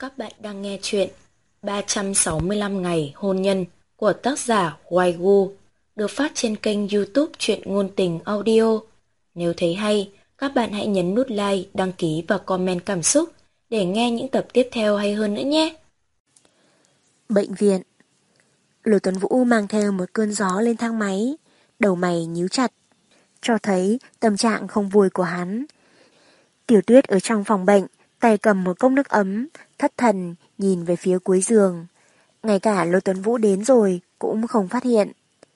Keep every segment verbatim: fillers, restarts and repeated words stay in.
Các bạn đang nghe chuyện ba trăm sáu mươi lăm ngày hôn nhân của tác giả Hoài Gu, được phát trên kênh YouTube Truyện Ngôn Tình Audio. Nếu thấy hay, các bạn hãy nhấn nút like, đăng ký và comment cảm xúc để nghe những tập tiếp theo hay hơn nữa nhé. Bệnh viện. Lô Tuấn Vũ mang theo một cơn gió lên thang máy, đầu mày nhíu chặt, cho thấy tâm trạng không vui của hắn. Tiểu Tuyết ở trong phòng bệnh, tay cầm một cốc nước ấm, thất thần nhìn về phía cuối giường. Ngay cả Lô Tuấn Vũ đến rồi cũng không phát hiện.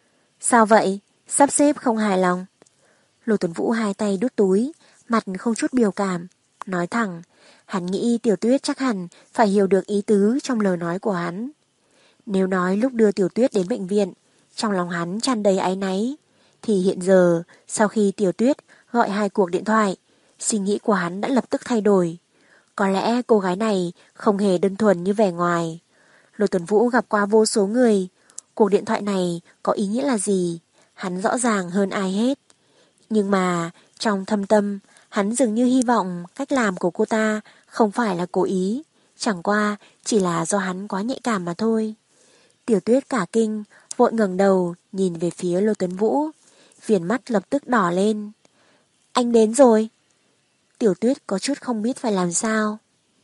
Sao vậy? Sắp xếp không hài lòng? Lô Tuấn Vũ hai tay đút túi, mặt không chút biểu cảm, nói thẳng. Hắn nghĩ Tiểu Tuyết chắc hẳn phải hiểu được ý tứ trong lời nói của hắn. Nếu nói lúc đưa Tiểu Tuyết đến bệnh viện, trong lòng hắn tràn đầy áy náy, thì hiện giờ, sau khi Tiểu Tuyết gọi hai cuộc điện thoại, suy nghĩ của hắn đã lập tức thay đổi. Có lẽ cô gái này không hề đơn thuần như vẻ ngoài. Lô Tuấn Vũ gặp qua vô số người, cuộc điện thoại này có ý nghĩa là gì, hắn rõ ràng hơn ai hết. Nhưng mà, trong thâm tâm, hắn dường như hy vọng cách làm của cô ta không phải là cố ý, chẳng qua chỉ là do hắn quá nhạy cảm mà thôi. Tiểu Tuyết cả kinh, vội ngẩng đầu nhìn về phía Lô Tuấn Vũ, viền mắt lập tức đỏ lên. Anh đến rồi. Tiểu Tuyết có chút không biết phải làm sao.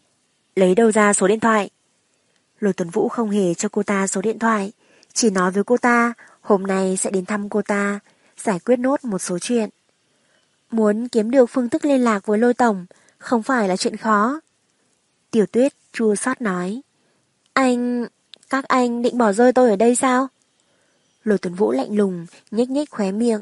Lấy đâu ra số điện thoại? Lô Tuấn Vũ không hề cho cô ta số điện thoại, chỉ nói với cô ta hôm nay sẽ đến thăm cô ta, giải quyết nốt một số chuyện. Muốn kiếm được phương thức liên lạc với Lôi Tổng không phải là chuyện khó. Tiểu Tuyết chua xót nói. Anh... Các anh định bỏ rơi tôi ở đây sao? Lô Tuấn Vũ lạnh lùng, nhếch nhếch khóe miệng.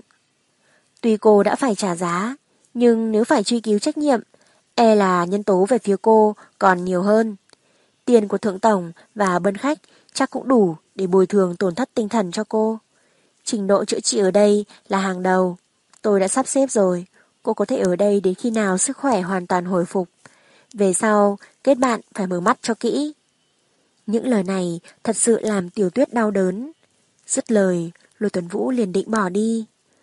Tuy cô đã phải trả giá, nhưng nếu phải truy cứu trách nhiệm, e là nhân tố về phía cô còn nhiều hơn. Tiền của Thượng Tổng và Bân Khách chắc cũng đủ để bồi thường tổn thất tinh thần cho cô. Trình độ chữa trị ở đây là hàng đầu. Tôi đã sắp xếp rồi, cô có thể ở đây đến khi nào sức khỏe hoàn toàn hồi phục. Về sau, kết bạn phải mở mắt cho kỹ. Những lời này thật sự làm Tiểu Tuyết đau đớn. Dứt lời, Lôi Tuấn Vũ liền định bỏ đi.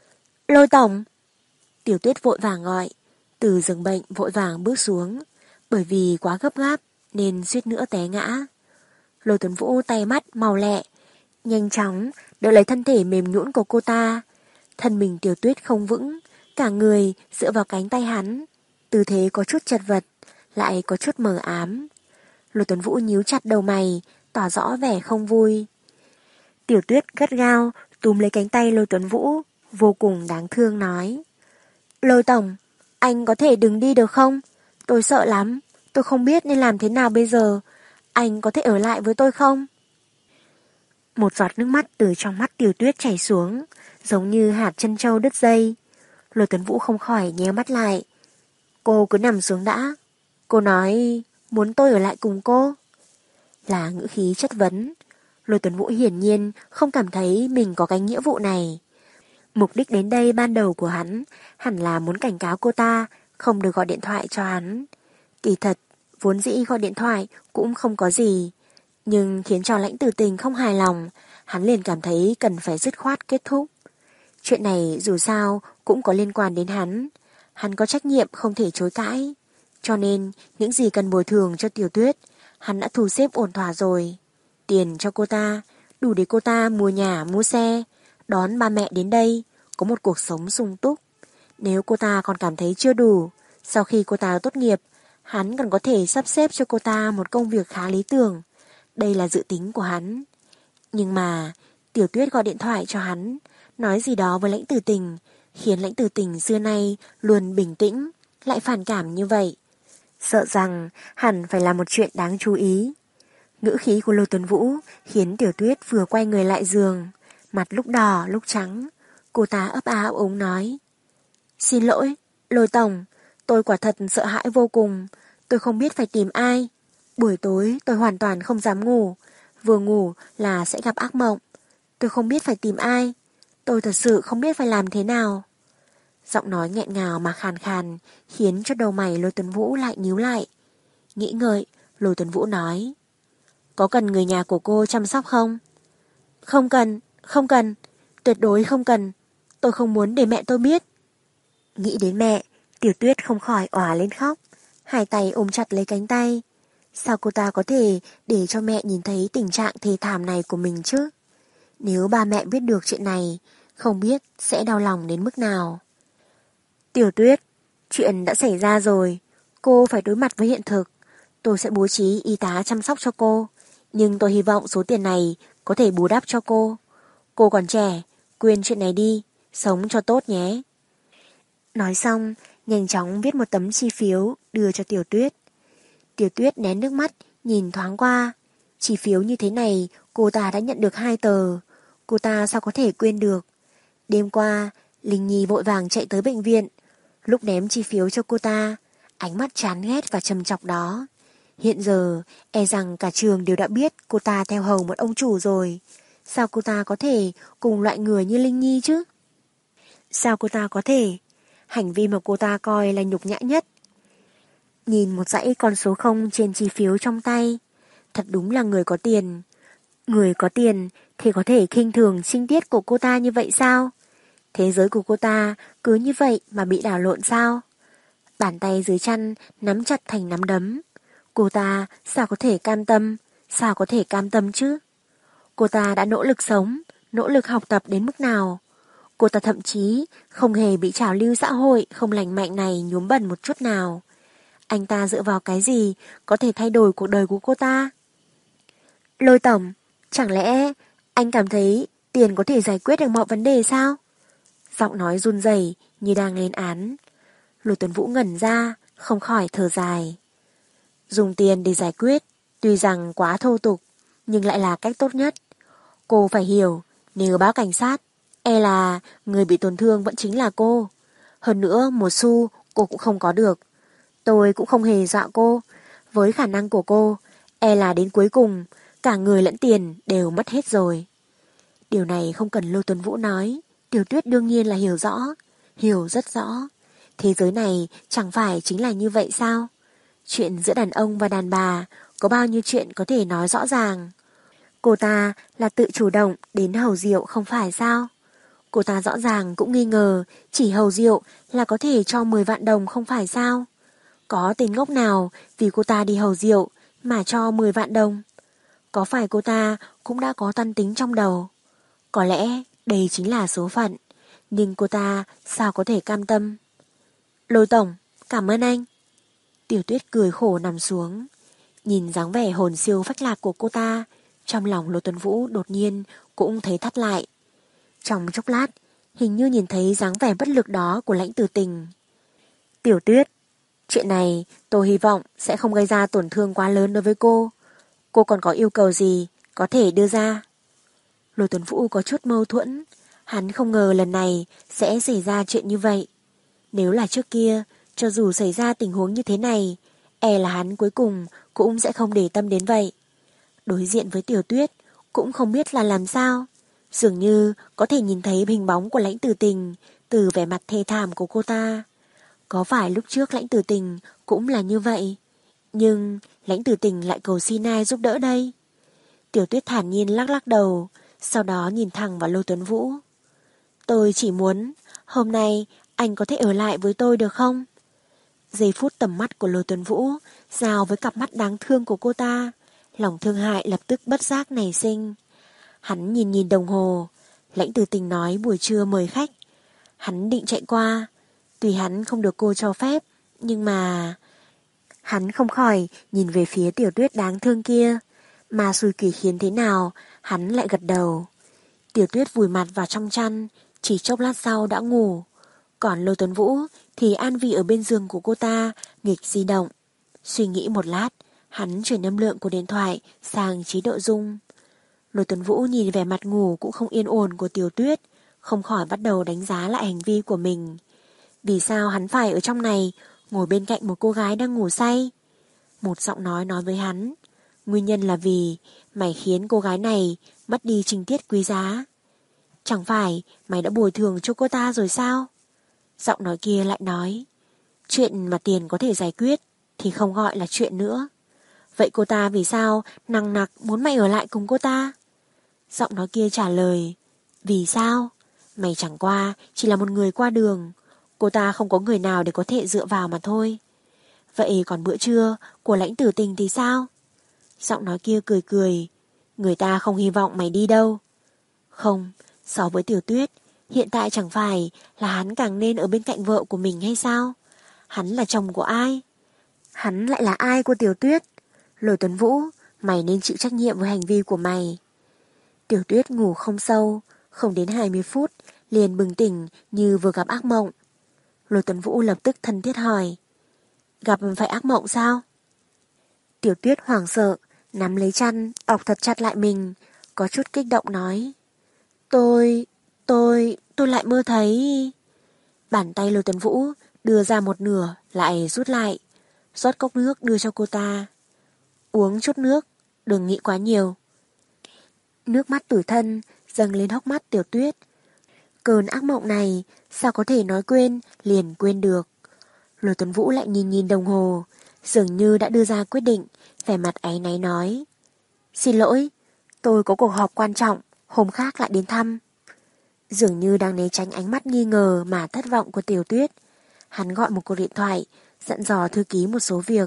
Lôi Tổng! Tiểu Tuyết vội vàng gọi, từ giường bệnh vội vàng bước xuống, bởi vì quá gấp gáp nên suýt nữa té ngã. Lôi Tuấn Vũ tay mắt màu lẹ, nhanh chóng đỡ lấy thân thể mềm nhũn của cô ta. Thân mình Tiểu Tuyết không vững, cả người dựa vào cánh tay hắn, tư thế có chút chật vật, lại có chút mờ ám. Lôi Tuấn Vũ nhíu chặt đầu mày, tỏ rõ vẻ không vui. Tiểu Tuyết gắt gao túm lấy cánh tay Lôi Tuấn Vũ, vô cùng đáng thương nói. Lôi Tổng, anh có thể đừng đi được không? Tôi sợ lắm, tôi không biết nên làm thế nào bây giờ. Anh có thể ở lại với tôi không? Một giọt nước mắt từ trong mắt Tiểu Tuyết chảy xuống, giống như hạt trân châu đứt dây. Lôi Tuấn Vũ không khỏi nhéo mắt lại. Cô cứ nằm xuống đã. Cô nói muốn tôi ở lại cùng cô. Là ngữ khí chất vấn. Lôi Tuấn Vũ hiển nhiên không cảm thấy mình có cái nghĩa vụ này. Mục đích đến đây ban đầu của hắn hẳn là muốn cảnh cáo cô ta không được gọi điện thoại cho hắn. Kỳ thật, vốn dĩ gọi điện thoại cũng không có gì. Nhưng khiến cho Lãnh Tử Tình không hài lòng, hắn liền cảm thấy cần phải dứt khoát kết thúc. Chuyện này dù sao cũng có liên quan đến hắn. Hắn có trách nhiệm không thể chối cãi. Cho nên những gì cần bồi thường cho Tiểu Tuyết hắn đã thu xếp ổn thỏa rồi. Tiền cho cô ta đủ để cô ta mua nhà mua xe, đón ba mẹ đến đây, có một cuộc sống sung túc. Nếu cô ta còn cảm thấy chưa đủ, sau khi cô ta tốt nghiệp, hắn còn có thể sắp xếp cho cô ta một công việc khá lý tưởng. Đây là dự tính của hắn. Nhưng mà Tiểu Tuyết gọi điện thoại cho hắn, nói gì đó với Lãnh Tử Tình, khiến Lãnh Tử Tình xưa nay luôn bình tĩnh, lại phản cảm như vậy. Sợ rằng hẳn phải là một chuyện đáng chú ý. Ngữ khí của Lô Tuấn Vũ khiến Tiểu Tuyết vừa quay người lại giường, mặt lúc đỏ lúc trắng. Cô ta ấp á ấp úng nói. Xin lỗi, Lôi Tổng, tôi quả thật sợ hãi vô cùng. Tôi không biết phải tìm ai. Buổi tối tôi hoàn toàn không dám ngủ. Vừa ngủ là sẽ gặp ác mộng. Tôi không biết phải tìm ai. Tôi thật sự không biết phải làm thế nào. Giọng nói nghẹn ngào mà khàn khàn khiến cho đầu mày Lôi Tuấn Vũ lại nhíu lại. Nghĩ ngợi, Lôi Tuấn Vũ nói. Có cần người nhà của cô chăm sóc không? Không cần, không cần. Tuyệt đối không cần. Tôi không muốn để mẹ tôi biết. Nghĩ đến mẹ, Tiểu Tuyết không khỏi òa lên khóc. Hai tay ôm chặt lấy cánh tay. Sao cô ta có thể để cho mẹ nhìn thấy tình trạng thê thảm này của mình chứ? Nếu ba mẹ biết được chuyện này, không biết sẽ đau lòng đến mức nào. Tiểu Tuyết, chuyện đã xảy ra rồi. Cô phải đối mặt với hiện thực. Tôi sẽ bố trí y tá chăm sóc cho cô. Nhưng tôi hy vọng số tiền này có thể bù đắp cho cô. Cô còn trẻ, quên chuyện này đi, sống cho tốt nhé. Nói xong, nhanh chóng viết một tấm chi phiếu đưa cho Tiểu Tuyết. Tiểu Tuyết nén nước mắt, nhìn thoáng qua. Chi phiếu như thế này, cô ta đã nhận được hai tờ. Cô ta sao có thể quên được. Đêm qua, Linh Nhi vội vàng chạy tới bệnh viện. Lúc ném chi phiếu cho cô ta, ánh mắt chán ghét và trầm trọng đó. Hiện giờ, e rằng cả trường đều đã biết cô ta theo hầu một ông chủ rồi. Sao cô ta có thể cùng loại người như Linh Nhi chứ? Sao cô ta có thể? Hành vi mà cô ta coi là nhục nhã nhất. Nhìn một dãy con số không trên chi phiếu trong tay. Thật đúng là người có tiền. Người có tiền thì có thể khinh thường trinh tiết của cô ta như vậy sao? Thế giới của cô ta cứ như vậy mà bị đảo lộn sao? Bàn tay dưới chăn nắm chặt thành nắm đấm. Cô ta sao có thể cam tâm? Sao có thể cam tâm chứ? Cô ta đã nỗ lực sống, nỗ lực học tập đến mức nào? Cô ta thậm chí không hề bị trào lưu xã hội không lành mạnh này nhuốm bẩn một chút nào. Anh ta dựa vào cái gì có thể thay đổi cuộc đời của cô ta? Lôi tổng, chẳng lẽ anh cảm thấy tiền có thể giải quyết được mọi vấn đề sao? Giọng nói run rẩy như đang lên án. Lôi Tuấn Vũ ngẩn ra, không khỏi thở dài. Dùng tiền để giải quyết, tuy rằng quá thô tục, nhưng lại là cách tốt nhất. Cô phải hiểu, nếu báo cảnh sát, e là người bị tổn thương vẫn chính là cô. Hơn nữa, một xu cô cũng không có được. Tôi cũng không hề dọa cô. Với khả năng của cô, e là đến cuối cùng, cả người lẫn tiền đều mất hết rồi. Điều này không cần Lôi Tuấn Vũ nói, Tiểu Tuyết đương nhiên là hiểu rõ, hiểu rất rõ. Thế giới này chẳng phải chính là như vậy sao? Chuyện giữa đàn ông và đàn bà có bao nhiêu chuyện có thể nói rõ ràng. Cô ta là tự chủ động đến hầu rượu không phải sao? Cô ta rõ ràng cũng nghi ngờ chỉ hầu rượu là có thể cho mười vạn đồng không phải sao? Có tên ngốc nào vì cô ta đi hầu rượu mà cho mười vạn đồng? Có phải cô ta cũng đã có toan tính trong đầu? Có lẽ đây chính là số phận, nhưng cô ta sao có thể cam tâm? Lôi tổng, cảm ơn anh. Tiểu Tuyết cười khổ nằm xuống. Nhìn dáng vẻ hồn siêu phách lạc của cô ta, trong lòng Lôi Tuấn Vũ đột nhiên cũng thấy thắt lại. Trong chốc lát, hình như nhìn thấy dáng vẻ bất lực đó của Lãnh Tử Tình. Tiểu Tuyết, chuyện này tôi hy vọng sẽ không gây ra tổn thương quá lớn đối với cô. Cô còn có yêu cầu gì có thể đưa ra? Lôi Tuấn Vũ có chút mâu thuẫn. Hắn không ngờ lần này sẽ xảy ra chuyện như vậy. Nếu là trước kia, cho dù xảy ra tình huống như thế này, e là hắn cuối cùng cũng sẽ không để tâm đến vậy. Đối diện với Tiểu Tuyết cũng không biết là làm sao. Dường như có thể nhìn thấy hình bóng của Lãnh Tử Tình từ vẻ mặt thê thảm của cô ta. Có phải lúc trước Lãnh Tử Tình cũng là như vậy? Nhưng Lãnh Tử Tình lại cầu xin ai giúp đỡ đây? Tiểu Tuyết thản nhiên lắc lắc đầu, sau đó nhìn thẳng vào Lôi Tuấn Vũ. Tôi chỉ muốn hôm nay anh có thể ở lại với tôi được không? Giây phút tầm mắt của Lôi Tuấn Vũ giao với cặp mắt đáng thương của cô ta, lòng thương hại lập tức bất giác nảy sinh. Hắn nhìn nhìn đồng hồ, Lãnh Tử Tình nói buổi trưa mời khách. Hắn định chạy qua, tuy hắn không được cô cho phép, nhưng mà... Hắn không khỏi nhìn về phía Tiểu Tuyết đáng thương kia, mà xui kỳ khiến thế nào, hắn lại gật đầu. Tiểu Tuyết vùi mặt vào trong chăn, chỉ chốc lát sau đã ngủ. Còn Lôi Tuấn Vũ thì an vị ở bên giường của cô ta, nghịch di động. Suy nghĩ một lát, hắn chuyển âm lượng của điện thoại sang chế độ rung. Lôi Tuấn Vũ nhìn vẻ mặt ngủ cũng không yên ổn của Tiểu Tuyết, không khỏi bắt đầu đánh giá lại hành vi của mình. Vì sao hắn phải ở trong này, ngồi bên cạnh một cô gái đang ngủ say? Một giọng nói nói với hắn, nguyên nhân là vì mày khiến cô gái này mất đi情tiết quý giá. Chẳng phải mày đã bồi thường cho cô ta rồi sao? Giọng nói kia lại nói, chuyện mà tiền có thể giải quyết thì không gọi là chuyện nữa. Vậy cô ta vì sao nằng nặc muốn mày ở lại cùng cô ta? Giọng nói kia trả lời, vì sao? Mày chẳng qua chỉ là một người qua đường. Cô ta không có người nào để có thể dựa vào mà thôi. Vậy còn bữa trưa của Lãnh Tử Tình thì sao? Giọng nói kia cười cười. Người ta không hy vọng mày đi đâu. Không, so với Tiểu Tuyết, hiện tại chẳng phải là hắn càng nên ở bên cạnh vợ của mình hay sao? Hắn là chồng của ai? Hắn lại là ai của Tiểu Tuyết? Lôi Tuấn Vũ, mày nên chịu trách nhiệm với hành vi của mày. Tiểu Tuyết ngủ không sâu, không đến hai mươi phút, liền bừng tỉnh như vừa gặp ác mộng. Lôi Tuấn Vũ lập tức thân thiết hỏi. Gặp phải ác mộng sao? Tiểu Tuyết hoảng sợ, nắm lấy chăn, ọc thật chặt lại mình, có chút kích động nói. Tôi, tôi, tôi lại mơ thấy... Bàn tay Lôi Tuấn Vũ đưa ra một nửa, lại rút lại, rót cốc nước đưa cho cô ta. Uống chút nước, đừng nghĩ quá nhiều. Nước mắt tủi thân dâng lên hốc mắt Tiểu Tuyết. Cơn ác mộng này sao có thể nói quên liền quên được. Lôi Tuấn Vũ lại nhìn nhìn đồng hồ, dường như đã đưa ra quyết định, vẻ mặt áy náy nói. Xin lỗi, tôi có cuộc họp quan trọng, hôm khác lại đến thăm. Dường như đang né tránh ánh mắt nghi ngờ mà thất vọng của Tiểu Tuyết, hắn gọi một cuộc điện thoại, dặn dò thư ký một số việc.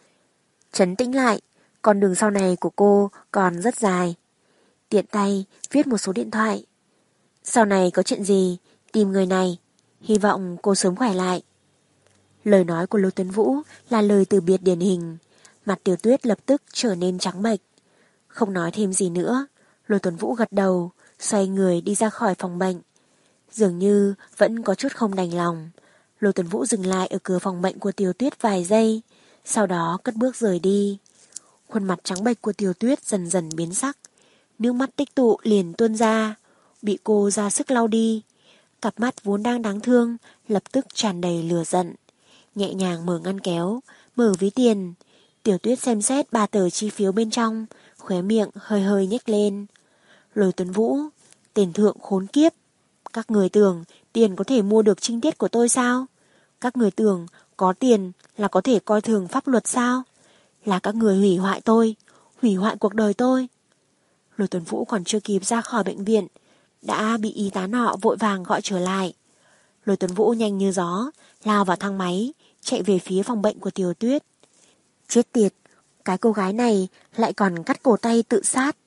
Trấn tĩnh lại, con đường sau này của cô còn rất dài. Tiện tay viết một số điện thoại. Sau này có chuyện gì, tìm người này, hy vọng cô sớm khỏe lại. Lời nói của Lôi Tuấn Vũ là lời từ biệt điển hình, mặt Tiểu Tuyết lập tức trở nên trắng bệch. Không nói thêm gì nữa, Lôi Tuấn Vũ gật đầu, xoay người đi ra khỏi phòng bệnh. Dường như vẫn có chút không đành lòng. Lôi Tuấn Vũ dừng lại ở cửa phòng bệnh của Tiểu Tuyết vài giây, sau đó cất bước rời đi. Khuôn mặt trắng bệch của Tiểu Tuyết dần dần biến sắc, nước mắt tích tụ liền tuôn ra, bị cô ra sức lau đi. Cặp mắt vốn đang đáng thương lập tức tràn đầy lửa giận. Nhẹ nhàng mở ngăn kéo, mở ví tiền. Tiểu Tuyết xem xét ba tờ chi phiếu bên trong, khóe miệng hơi hơi nhếch lên. Lôi Tuấn Vũ, tên thượng khốn kiếp. Các người tưởng tiền có thể mua được trinh tiết của tôi sao? Các người tưởng có tiền là có thể coi thường pháp luật sao? Là các người hủy hoại tôi, hủy hoại cuộc đời tôi. Lôi Tuấn Vũ còn chưa kịp ra khỏi bệnh viện, đã bị y tá nọ vội vàng gọi trở lại. Lôi Tuấn Vũ nhanh như gió, lao vào thang máy, chạy về phía phòng bệnh của Tiểu Tuyết. Chết tiệt, cái cô gái này lại còn cắt cổ tay tự sát.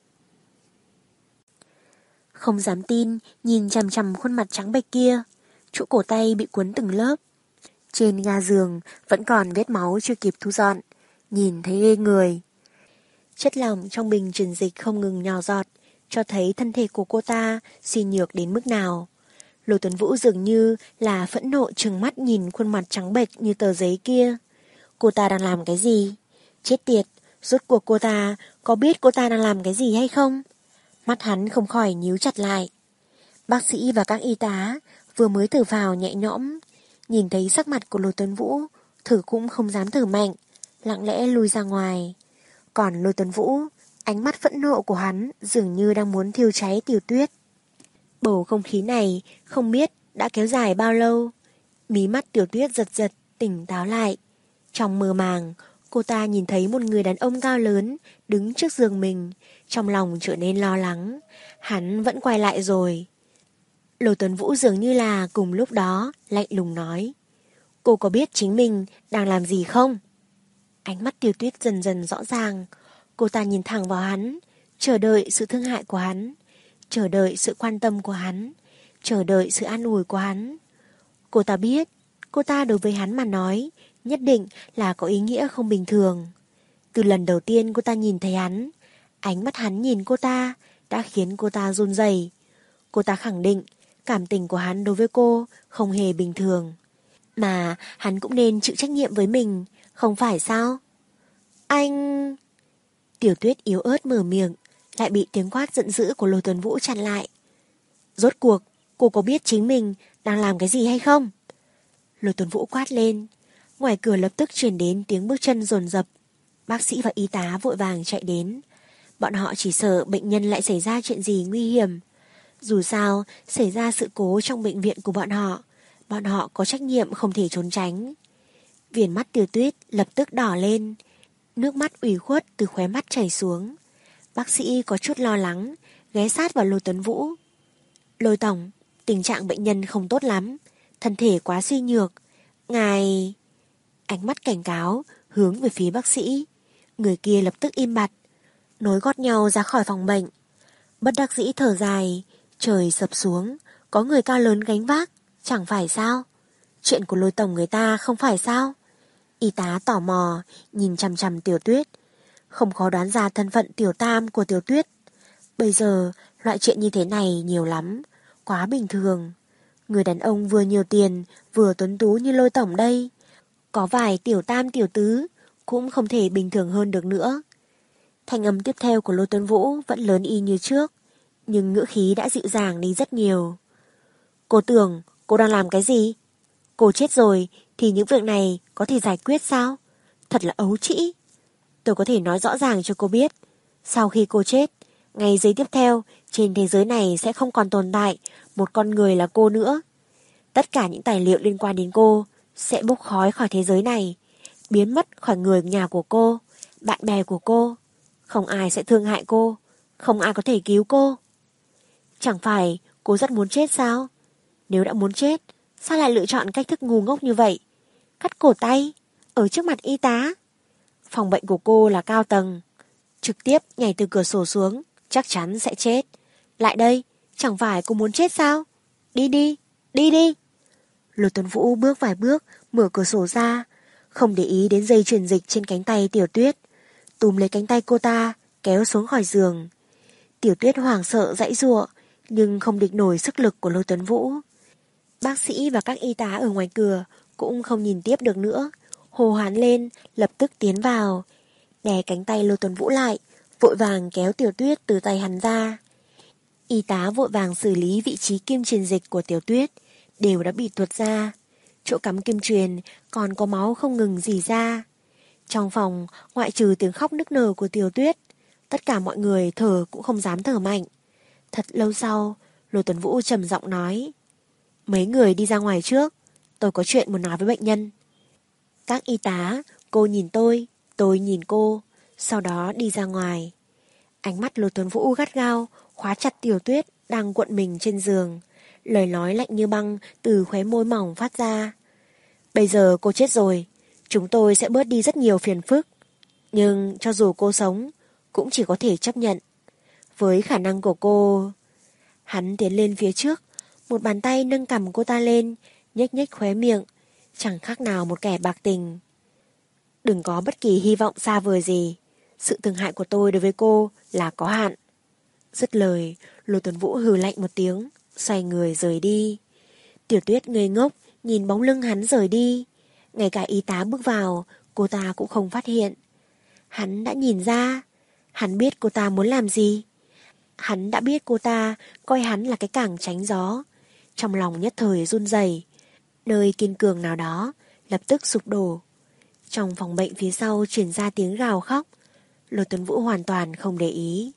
Không dám tin, nhìn chằm chằm khuôn mặt trắng bệch kia, chỗ cổ tay bị cuốn từng lớp. Trên ga giường vẫn còn vết máu chưa kịp thu dọn, nhìn thấy ghê người. Chất lỏng trong bình truyền dịch không ngừng nhỏ giọt, cho thấy thân thể của cô ta suy nhược đến mức nào. Lôi Tuấn Vũ dường như là phẫn nộ trừng mắt nhìn khuôn mặt trắng bệch như tờ giấy kia. Cô ta đang làm cái gì? Chết tiệt, rốt cuộc cô ta có biết cô ta đang làm cái gì hay không? Mắt hắn không khỏi nhíu chặt lại. Bác sĩ và các y tá vừa mới thở phào nhẹ nhõm, nhìn thấy sắc mặt của Lôi Tuấn Vũ, thử cũng không dám thở mạnh, lặng lẽ lui ra ngoài. Còn Lôi Tuấn Vũ, ánh mắt phẫn nộ của hắn dường như đang muốn thiêu cháy Tiểu Tuyết. Bầu không khí này không biết đã kéo dài bao lâu. Mí mắt Tiểu Tuyết giật giật, tỉnh táo lại. Trong mơ màng, cô ta nhìn thấy một người đàn ông cao lớn đứng trước giường mình, trong lòng trở nên lo lắng. Hắn vẫn quay lại rồi. Lôi Tuấn Vũ dường như là cùng lúc đó lạnh lùng nói. Cô có biết chính mình đang làm gì không? Ánh mắt Tiểu Tuyết dần dần rõ ràng. Cô ta nhìn thẳng vào hắn, chờ đợi sự thương hại của hắn, chờ đợi sự quan tâm của hắn, chờ đợi sự an ủi của hắn. Cô ta biết, cô ta đối với hắn mà nói, nhất định là có ý nghĩa không bình thường. Từ lần đầu tiên cô ta nhìn thấy hắn, ánh mắt hắn nhìn cô ta đã khiến cô ta run rẩy. Cô ta khẳng định cảm tình của hắn đối với cô không hề bình thường. Mà hắn cũng nên chịu trách nhiệm với mình, không phải sao? Anh... Tiểu Tuyết yếu ớt mở miệng, lại bị tiếng quát giận dữ của Lôi Tuấn Vũ chặn lại. Rốt cuộc, cô có biết chính mình đang làm cái gì hay không? Lôi Tuấn Vũ quát lên. Ngoài cửa lập tức truyền đến tiếng bước chân dồn dập. Bác sĩ và y tá vội vàng chạy đến. Bọn họ chỉ sợ bệnh nhân lại xảy ra chuyện gì nguy hiểm. Dù sao, xảy ra sự cố trong bệnh viện của bọn họ, bọn họ có trách nhiệm không thể trốn tránh. Viền mắt Tiểu Tuyết lập tức đỏ lên, nước mắt ủy khuất từ khóe mắt chảy xuống. Bác sĩ có chút lo lắng, ghé sát vào Lôi Tuấn Vũ. Lôi tổng, tình trạng bệnh nhân không tốt lắm, thân thể quá suy nhược. Ngài... ánh mắt cảnh cáo hướng về phía bác sĩ. Người kia lập tức im bặt, nối gót nhau ra khỏi phòng bệnh. Bất đắc dĩ thở dài, trời sập xuống, có người cao lớn gánh vác, chẳng phải sao? Chuyện của Lôi tổng người ta không phải sao? Y tá tò mò nhìn chằm chằm Tiểu Tuyết, không khó đoán ra thân phận Tiểu Tam của Tiểu Tuyết. Bây giờ loại chuyện như thế này nhiều lắm, quá bình thường. Người đàn ông vừa nhiều tiền vừa tuấn tú như Lôi tổng đây, có vài Tiểu Tam Tiểu Tứ cũng không thể bình thường hơn được nữa. Thanh âm tiếp theo của Lôi Tuấn Vũ vẫn lớn y như trước, nhưng ngữ khí đã dịu dàng đi rất nhiều. Cô tưởng cô đang làm cái gì? Cô chết rồi thì những việc này có thể giải quyết sao? Thật là ấu trĩ. Tôi có thể nói rõ ràng cho cô biết, sau khi cô chết, ngày giây tiếp theo trên thế giới này sẽ không còn tồn tại một con người là cô nữa. Tất cả những tài liệu liên quan đến cô sẽ bốc khói khỏi thế giới này, biến mất khỏi người nhà của cô, bạn bè của cô. Không ai sẽ thương hại cô, không ai có thể cứu cô. Chẳng phải cô rất muốn chết sao? Nếu đã muốn chết, sao lại lựa chọn cách thức ngu ngốc như vậy? Cắt cổ tay, ở trước mặt y tá. Phòng bệnh của cô là cao tầng, trực tiếp nhảy từ cửa sổ xuống, chắc chắn sẽ chết. Lại đây, chẳng phải cô muốn chết sao? Đi đi, đi đi. Lôi Tuấn Vũ bước vài bước, mở cửa sổ ra, không để ý đến dây truyền dịch trên cánh tay Tiểu Tuyết, túm lấy cánh tay cô ta, kéo xuống khỏi giường. Tiểu Tuyết hoảng sợ giãy giụa, nhưng không địch nổi sức lực của Lôi Tuấn Vũ. Bác sĩ và các y tá ở ngoài cửa cũng không nhìn tiếp được nữa, hô hoán lên, lập tức tiến vào, đè cánh tay Lôi Tuấn Vũ lại, vội vàng kéo Tiểu Tuyết từ tay hắn ra. Y tá vội vàng xử lý vị trí kim truyền dịch của Tiểu Tuyết, đều đã bị tuột ra. Chỗ cắm kim truyền còn có máu không ngừng rỉ ra. Trong phòng, ngoại trừ tiếng khóc nức nở của Tiểu Tuyết, tất cả mọi người thở cũng không dám thở mạnh. Thật lâu sau, Lôi Tuấn Vũ trầm giọng nói: mấy người đi ra ngoài trước, tôi có chuyện muốn nói với bệnh nhân. Các y tá, cô nhìn tôi, tôi nhìn cô, sau đó đi ra ngoài. Ánh mắt Lôi Tuấn Vũ gắt gao khóa chặt Tiểu Tuyết đang cuộn mình trên giường, lời nói lạnh như băng từ khóe môi mỏng phát ra. Bây giờ cô chết rồi, chúng tôi sẽ bớt đi rất nhiều phiền phức, nhưng cho dù cô sống cũng chỉ có thể chấp nhận. Với khả năng của cô... Hắn tiến lên phía trước, một bàn tay nâng cằm cô ta lên, nhếch nhếch khóe miệng, chẳng khác nào một kẻ bạc tình. Đừng có bất kỳ hy vọng xa vời gì, sự thương hại của tôi đối với cô là có hạn. Dứt lời, Lôi Tuấn Vũ hừ lạnh một tiếng, xoay người rời đi. Tiểu Tuyết ngây ngốc nhìn bóng lưng hắn rời đi, ngay cả y tá bước vào, cô ta cũng không phát hiện. Hắn đã nhìn ra, hắn biết cô ta muốn làm gì. Hắn đã biết cô ta coi hắn là cái cảng tránh gió. Trong lòng nhất thời run rẩy, nơi kiên cường nào đó lập tức sụp đổ. Trong phòng bệnh phía sau truyền ra tiếng gào khóc. Lôi Tuấn Vũ hoàn toàn không để ý.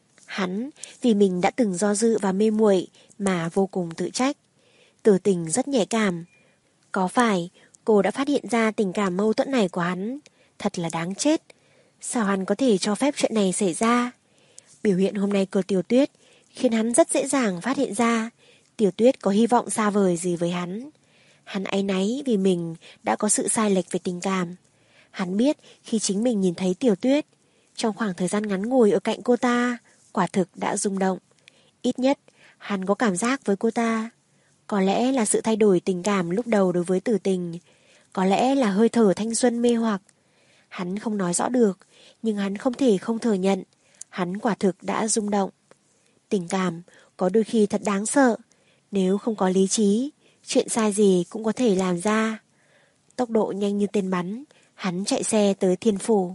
Hắn vì mình đã từng do dự và mê muội mà vô cùng tự trách. Tử Tình rất nhạy cảm. Có phải cô đã phát hiện ra tình cảm mâu thuẫn này của hắn? Thật là đáng chết. Sao hắn có thể cho phép chuyện này xảy ra? Biểu hiện hôm nay của Tiểu Tuyết khiến hắn rất dễ dàng phát hiện ra Tiểu Tuyết có hy vọng xa vời gì với hắn. Hắn áy náy vì mình đã có sự sai lệch về tình cảm. Hắn biết khi chính mình nhìn thấy Tiểu Tuyết, trong khoảng thời gian ngắn ngủi ở cạnh cô ta, quả thực đã rung động. Ít nhất, hắn có cảm giác với cô ta. Có lẽ là sự thay đổi tình cảm lúc đầu đối với Tử Tình, có lẽ là hơi thở thanh xuân mê hoặc. Hắn không nói rõ được, nhưng hắn không thể không thừa nhận, hắn quả thực đã rung động. Tình cảm có đôi khi thật đáng sợ, nếu không có lý trí, chuyện sai gì cũng có thể làm ra. Tốc độ nhanh như tên bắn, hắn chạy xe tới Thiên Phủ.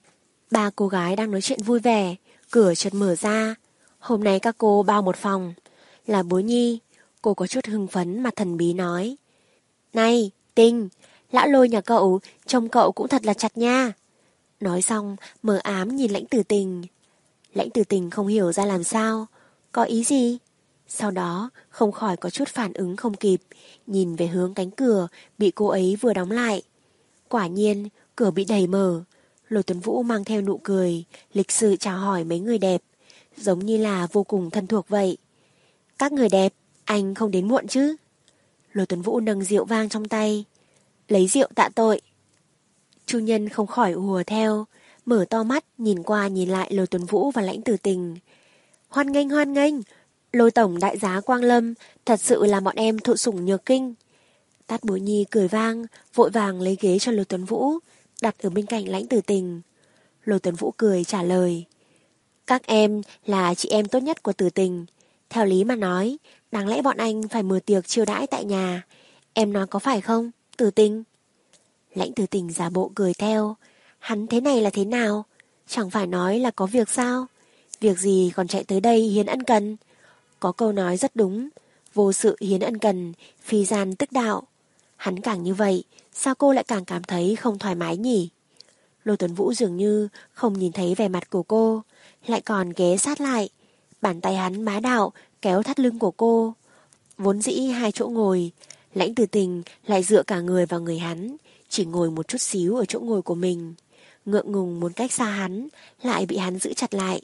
Ba cô gái đang nói chuyện vui vẻ, cửa chợt mở ra. Hôm nay các cô bao một phòng. Là Bối Nhi, cô có chút hưng phấn mà thần bí nói. Này, Tình, lão Lôi nhà cậu, trông cậu cũng thật là chặt nha. Nói xong, mờ ám nhìn Lãnh Tử Tình. Lãnh Tử Tình không hiểu ra làm sao, có ý gì? Sau đó, không khỏi có chút phản ứng không kịp, nhìn về hướng cánh cửa bị cô ấy vừa đóng lại. Quả nhiên, cửa bị đẩy mở. Lôi Tuấn Vũ mang theo nụ cười, lịch sự chào hỏi mấy người đẹp, giống như là vô cùng thân thuộc vậy. Các người đẹp, anh không đến muộn chứ? Lôi Tuấn Vũ nâng rượu vang trong tay. Lấy rượu tạ tội. Chu Nhân không khỏi hùa theo, mở to mắt nhìn qua nhìn lại Lôi Tuấn Vũ và Lãnh Tử Tình. Hoan nghênh hoan nghênh, Lôi tổng đại giá Quang Lâm, thật sự là bọn em thụ sủng nhược kinh. Tát Bối Nhi cười vang, vội vàng lấy ghế cho Lôi Tuấn Vũ, đặt ở bên cạnh Lãnh Tử Tình. Lôi Tuấn Vũ cười trả lời. Các em là chị em tốt nhất của Tử Tình. Theo lý mà nói, đáng lẽ bọn anh phải mở tiệc chiêu đãi tại nhà. Em nói có phải không, Tử Tình? Lãnh Tử Tình giả bộ cười theo. Hắn thế này là thế nào? Chẳng phải nói là có việc sao? Việc gì còn chạy tới đây hiến ân cần? Có câu nói rất đúng. Vô sự hiến ân cần, phi gian tức đạo. Hắn càng như vậy, sao cô lại càng cảm thấy không thoải mái nhỉ? Lôi Tuấn Vũ dường như không nhìn thấy vẻ mặt của cô, lại còn ghé sát lại. Bàn tay hắn bá đạo kéo thắt lưng của cô. Vốn dĩ hai chỗ ngồi, Lãnh Tử Tình lại dựa cả người vào người hắn, chỉ ngồi một chút xíu ở chỗ ngồi của mình. Ngượng ngùng muốn cách xa hắn, lại bị hắn giữ chặt lại.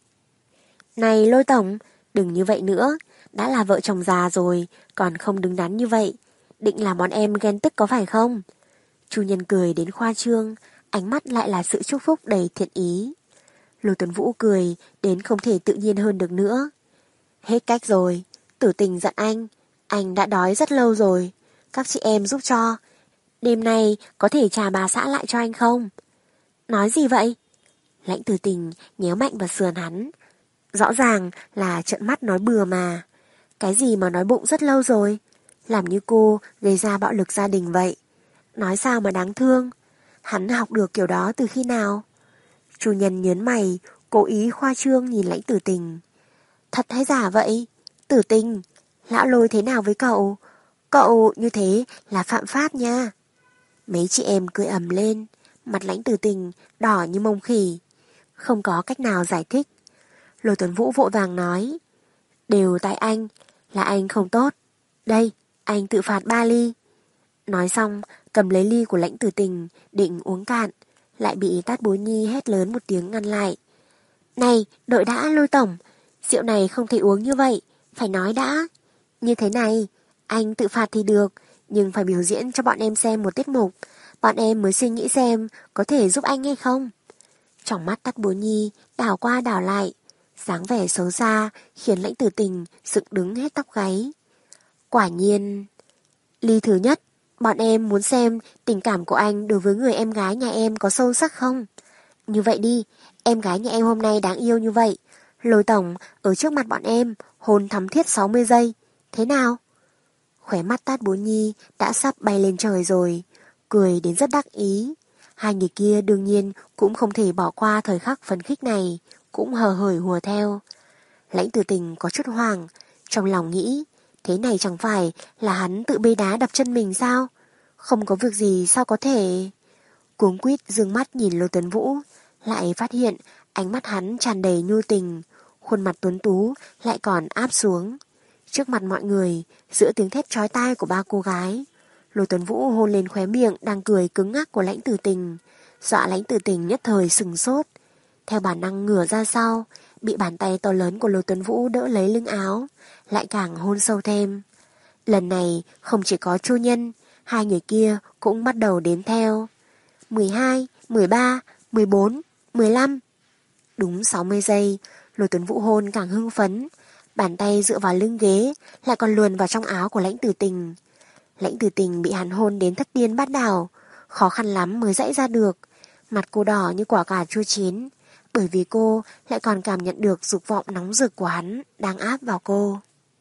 Này Lôi tổng, đừng như vậy nữa, đã là vợ chồng già rồi, còn không đứng đắn như vậy. Định làm bọn em ghen tức có phải không? Chu Nhân cười đến khoa trương, ánh mắt lại là sự chúc phúc đầy thiện ý. Lôi Tuấn Vũ cười đến không thể tự nhiên hơn được nữa. Hết cách rồi, Tử Tình giận anh, anh đã đói rất lâu rồi, các chị em giúp cho. Đêm nay có thể trà bà xã lại cho anh không? Nói gì vậy? Lãnh Tử Tình nhéo mạnh vào sườn hắn. Rõ ràng là trợn mắt nói bừa mà. Cái gì mà nói bụng rất lâu rồi? Làm như cô gây ra bạo lực gia đình vậy. Nói sao mà đáng thương? Hắn học được kiểu đó từ khi nào? Chu Nhân nhớn mày, cố ý khoa trương nhìn Lãnh Tử Tình. Thật hay giả vậy? Tử Tình, lão Lôi thế nào với cậu? Cậu như thế là phạm pháp nha. Mấy chị em cười ầm lên, mặt Lãnh Tử Tình đỏ như mông khỉ. Không có cách nào giải thích. Lôi Tuấn Vũ vội vàng nói. Đều tại anh, là anh không tốt. Đây, anh tự phạt ba ly. Nói xong, cầm lấy ly của Lãnh Tử Tình, định uống cạn, lại bị Tát Bối Nhi hét lớn một tiếng ngăn lại. Này, đợi đã Lôi tổng, rượu này không thể uống như vậy, phải nói đã. Như thế này, anh tự phạt thì được, nhưng phải biểu diễn cho bọn em xem một tiết mục, bọn em mới suy nghĩ xem có thể giúp anh hay không. Trong mắt Tát Bối Nhi đảo qua đảo lại, dáng vẻ xấu xa khiến Lãnh Tử Tình dựng đứng hết tóc gáy. Quả nhiên, ly thứ nhất, bọn em muốn xem tình cảm của anh đối với người em gái nhà em có sâu sắc không. Như vậy đi, em gái nhà em hôm nay đáng yêu như vậy, Lôi tổng ở trước mặt bọn em hôn thắm thiết sáu mươi giây, thế nào? Khóe mắt Tát Bối Nhi đã sắp bay lên trời rồi, cười đến rất đắc ý. Hai người kia đương nhiên cũng không thể bỏ qua thời khắc phấn khích này, cũng hờ hởi hùa theo. Lãnh Tử Tình có chút hoảng, trong lòng nghĩ, thế này chẳng phải là hắn tự bê đá đập chân mình sao? Không có việc gì sao có thể... Cuống quýt dương mắt nhìn Lôi Tuấn Vũ, lại phát hiện ánh mắt hắn tràn đầy nhu tình, khuôn mặt tuấn tú lại còn áp xuống. Trước mặt mọi người, giữa tiếng thét chói tai của ba cô gái, Lôi Tuấn Vũ hôn lên khóe miệng đang cười cứng ngắc của Lãnh Tử Tình, dọa Lãnh Tử Tình nhất thời sừng sốt. Theo bản năng ngửa ra sau, bị bàn tay to lớn của Lôi Tuấn Vũ đỡ lấy lưng áo, lại càng hôn sâu thêm. Lần này không chỉ có Chu Nhân, hai người kia cũng bắt đầu đếm theo. mười hai, mười ba, mười bốn, mười lăm. Đúng sáu mươi giây, Lôi Tuấn Vũ hôn càng hưng phấn, bàn tay dựa vào lưng ghế, lại còn luồn vào trong áo của Lãnh Tử Tình. Lãnh Tử Tình bị hắn hôn đến thất điên bát đảo, khó khăn lắm mới dãy ra được, mặt cô đỏ như quả cà chua chín, bởi vì cô lại còn cảm nhận được dục vọng nóng rực của hắn đang áp vào cô.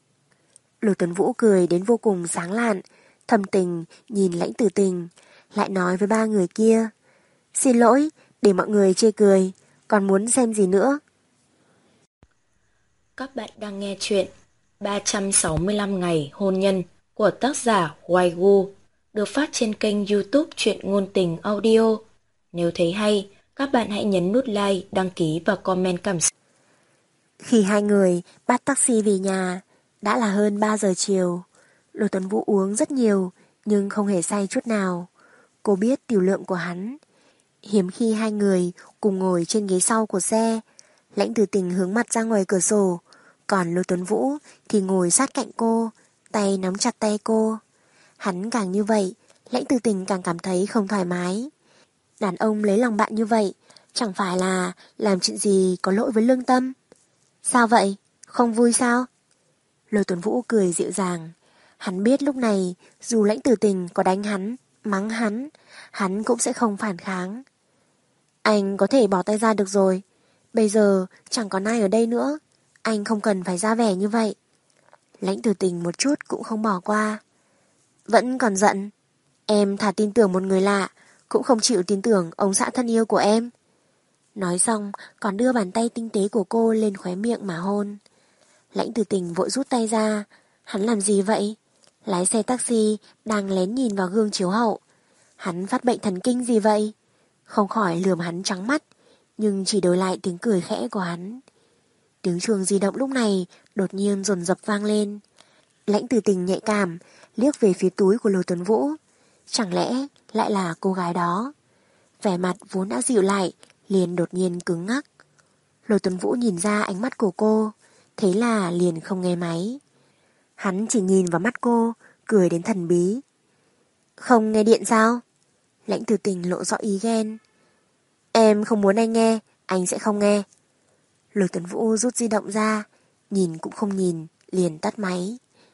Lôi Tuấn Vũ cười đến vô cùng sáng lạn, thầm tình nhìn Lãnh Tử Tình, lại nói với ba người kia. Xin lỗi, để mọi người chê cười, còn muốn xem gì nữa? Các bạn đang nghe chuyện ba trăm sáu mươi lăm ngày hôn nhân của tác giả Hoài Gu, được phát trên kênh YouTube Truyện Ngôn Tình Audio. Nếu thấy hay, các bạn hãy nhấn nút like, đăng ký và comment cảm xúc. Khi hai người bắt taxi về nhà, đã là hơn ba giờ chiều. Lôi Tuấn Vũ uống rất nhiều, nhưng không hề say chút nào. Cô biết tiểu lượng của hắn. Hiếm khi hai người cùng ngồi trên ghế sau của xe, Lãnh Tử Tình hướng mặt ra ngoài cửa sổ, còn Lôi Tuấn Vũ thì ngồi sát cạnh cô, tay nắm chặt tay cô. Hắn càng như vậy, Lãnh Tử Tình càng cảm thấy không thoải mái. Đàn ông lấy lòng bạn như vậy, chẳng phải là làm chuyện gì có lỗi với lương tâm? Sao vậy? Không vui sao? Lôi Tuấn Vũ cười dịu dàng. Hắn biết lúc này dù Lãnh Tử Tình có đánh hắn, mắng hắn, hắn cũng sẽ không phản kháng. Anh có thể bỏ tay ra được rồi. Bây giờ chẳng còn ai ở đây nữa. Anh không cần phải ra vẻ như vậy. Lãnh Tử Tình một chút cũng không bỏ qua. Vẫn còn giận. Em thà tin tưởng một người lạ, cũng không chịu tin tưởng ông xã thân yêu của em. Nói xong còn đưa bàn tay tinh tế của cô lên khóe miệng mà hôn. Lãnh Tử Tình vội rút tay ra. Hắn làm gì vậy? Lái xe taxi đang lén nhìn vào gương chiếu hậu. Hắn phát bệnh thần kinh gì vậy? Không khỏi lườm hắn trắng mắt, nhưng chỉ đổi lại tiếng cười khẽ của hắn. Tiếng chuông di động lúc này đột nhiên dồn dập vang lên. Lãnh Tử Tình nhạy cảm liếc về phía túi của Lôi Tuấn Vũ. Chẳng lẽ lại là cô gái đó? Vẻ mặt vốn đã dịu lại liền đột nhiên cứng ngắc. Lôi Tuấn Vũ nhìn ra ánh mắt của cô, thế là liền không nghe máy. Hắn chỉ nhìn vào mắt cô, cười đến thần bí. Không nghe điện sao? Lãnh Tử Tình lộ rõ ý ghen. Em không muốn anh nghe, anh sẽ không nghe. Lôi Tuấn Vũ rút di động ra, nhìn cũng không nhìn, liền tắt máy.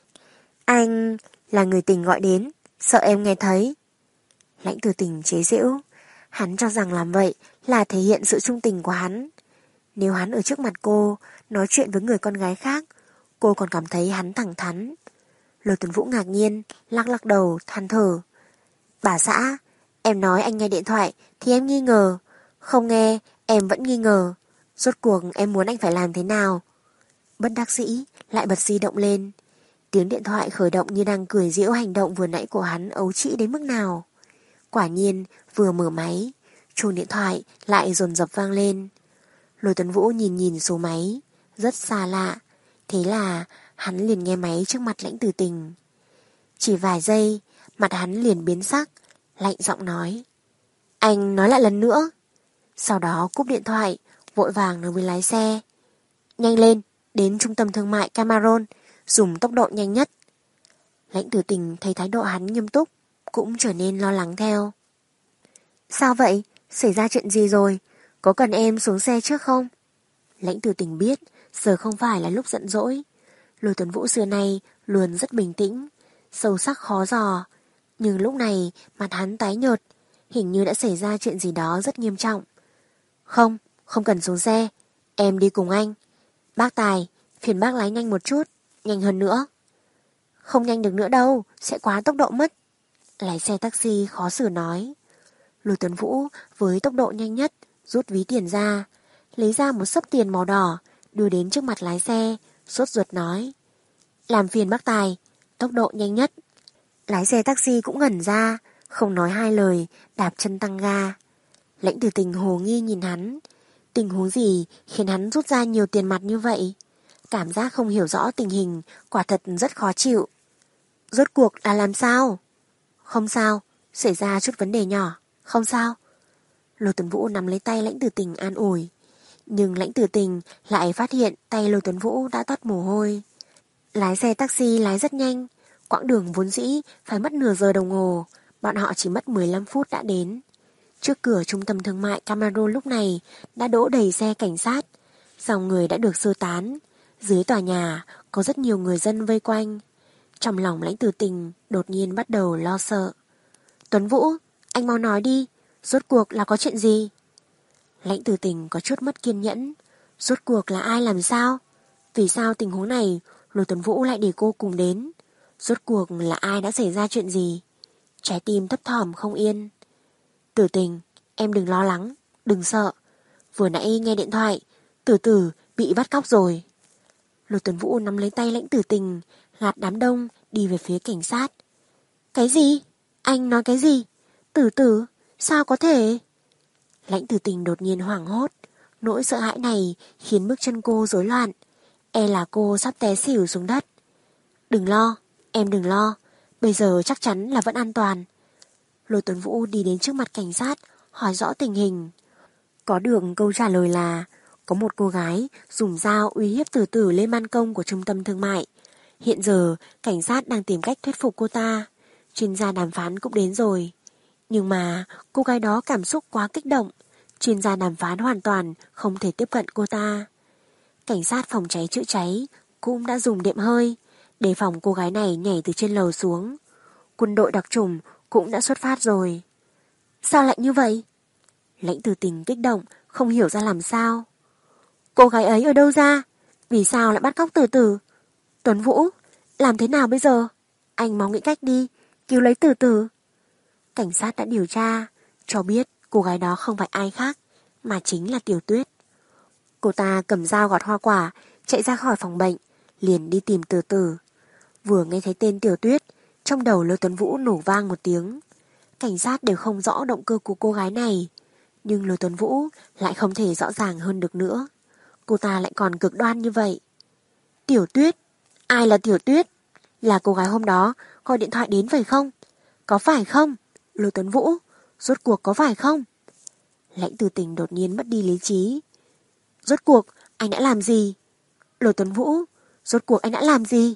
Anh là người tình gọi đến, sợ em nghe thấy. Lãnh Tử Tình chế giễu. Hắn cho rằng làm vậy là thể hiện sự trung tình của hắn. Nếu hắn ở trước mặt cô nói chuyện với người con gái khác, cô còn cảm thấy hắn thẳng thắn. Lôi Tuấn Vũ ngạc nhiên, lắc lắc đầu, than thở. Bà xã, em nói anh nghe điện thoại thì em nghi ngờ. Không nghe, em vẫn nghi ngờ. Rốt cuộc em muốn anh phải làm thế nào? Bất đắc dĩ, lại bật di động lên. Tiếng điện thoại khởi động như đang cười giễu hành động vừa nãy của hắn ấu trĩ đến mức nào. Quả nhiên, vừa mở máy, chuông điện thoại lại dồn dập vang lên. Lôi Tuấn Vũ nhìn nhìn số máy, rất xa lạ. Thế là hắn liền nghe máy trước mặt Lãnh Tử Tình. Chỉ vài giây, mặt hắn liền biến sắc, lạnh giọng nói. Anh nói lại lần nữa. Sau đó cúp điện thoại, vội vàng nói với lái xe. Nhanh lên, đến trung tâm thương mại Cameron, dùng tốc độ nhanh nhất. Lãnh Tử Tình thấy thái độ hắn nghiêm túc, cũng trở nên lo lắng theo. Sao vậy? Xảy ra chuyện gì rồi? Có cần em xuống xe trước không? Lãnh Tử Tình biết giờ không phải là lúc giận dỗi. Lôi Tuấn Vũ xưa nay luôn rất bình tĩnh, sâu sắc khó dò. Nhưng lúc này mặt hắn tái nhợt, hình như đã xảy ra chuyện gì đó rất nghiêm trọng. Không, không cần xuống xe, em đi cùng anh. Bác Tài, phiền bác lái nhanh một chút, nhanh hơn nữa. Không nhanh được nữa đâu, sẽ quá tốc độ mất. Lái xe taxi khó xử nói. Lôi Tuấn Vũ với tốc độ nhanh nhất rút ví tiền ra, lấy ra một xấp tiền màu đỏ, đưa đến trước mặt lái xe, sốt ruột nói. Làm phiền bác Tài, tốc độ nhanh nhất. Lái xe taxi cũng ngẩn ra, không nói hai lời, đạp chân tăng ga. Lãnh Tử Tình hồ nghi nhìn hắn. Tình huống gì khiến hắn rút ra nhiều tiền mặt như vậy? Cảm giác không hiểu rõ tình hình, quả thật rất khó chịu. Rốt cuộc là làm sao? Không sao, xảy ra chút vấn đề nhỏ, không sao. Lôi Tuấn Vũ nắm lấy tay Lãnh Tử Tình an ủi. Nhưng Lãnh Tử Tình lại phát hiện tay Lôi Tuấn Vũ đã toát mồ hôi. Lái xe taxi lái rất nhanh, quãng đường vốn dĩ phải mất nửa giờ đồng hồ, bọn họ chỉ mất mười lăm phút đã đến. Trước cửa trung tâm thương mại Cameron lúc này đã đỗ đầy xe cảnh sát, dòng người đã được sơ tán. Dưới tòa nhà có rất nhiều người dân vây quanh. Trong lòng Lãnh Tử Tình đột nhiên bắt đầu lo sợ. Tuấn Vũ, anh mau nói đi, rốt cuộc là có chuyện gì? Lãnh Tử Tình có chút mất kiên nhẫn. Rốt cuộc là ai làm sao? Vì sao tình huống này Lôi Tuấn Vũ lại để cô cùng đến? Rốt cuộc là ai đã xảy ra chuyện gì? Trái tim thấp thỏm không yên. Tử Tình, em đừng lo lắng, đừng sợ. Vừa nãy nghe điện thoại, Tử Tử bị bắt cóc rồi. Lôi Tuấn Vũ nắm lấy tay Lãnh Tử Tình, gạt đám đông đi về phía cảnh sát. Cái gì? Anh nói cái gì? Tử Tử, sao có thể? Lãnh Tử Tình đột nhiên hoảng hốt. Nỗi sợ hãi này khiến bước chân cô rối loạn. E là cô sắp té xỉu xuống đất. Đừng lo, em đừng lo. Bây giờ chắc chắn là vẫn an toàn. Lôi Tuấn Vũ đi đến trước mặt cảnh sát, hỏi rõ tình hình. Có được câu trả lời là có một cô gái dùng dao uy hiếp Tử Tử lên ban công của trung tâm thương mại. Hiện giờ cảnh sát đang tìm cách thuyết phục cô ta. Chuyên gia đàm phán cũng đến rồi. Nhưng mà cô gái đó cảm xúc quá kích động, chuyên gia đàm phán hoàn toàn không thể tiếp cận cô ta. Cảnh sát phòng cháy chữa cháy cũng đã dùng đệm hơi đề phòng cô gái này nhảy từ trên lầu xuống. Quân đội đặc chủng cũng đã xuất phát rồi. Sao lại như vậy? Lãnh Tử Tình kích động, không hiểu ra làm sao. Cô gái ấy ở đâu ra? Vì sao lại bắt cóc Tử Tử? Tuấn Vũ, làm thế nào bây giờ? Anh mau nghĩ cách đi, cứu lấy Tử Tử. Cảnh sát đã điều tra, cho biết cô gái đó không phải ai khác, mà chính là Tiểu Tuyết. Cô ta cầm dao gọt hoa quả, chạy ra khỏi phòng bệnh, liền đi tìm Tử Tử. Vừa nghe thấy tên Tiểu Tuyết, trong đầu Lô Tuấn Vũ nổ vang một tiếng. Cảnh sát đều không rõ động cơ của cô gái này, nhưng Lô Tuấn Vũ lại không thể rõ ràng hơn được nữa. Cô ta lại còn cực đoan như vậy. Tiểu Tuyết? Ai là Tiểu Tuyết? Là cô gái hôm đó gọi điện thoại đến phải không? Có phải không? Lô Tuấn Vũ, rốt cuộc có phải không? Lãnh Tử Tình đột nhiên mất đi lý trí. Rốt cuộc anh đã làm gì? Lô Tuấn Vũ, rốt cuộc anh đã làm gì?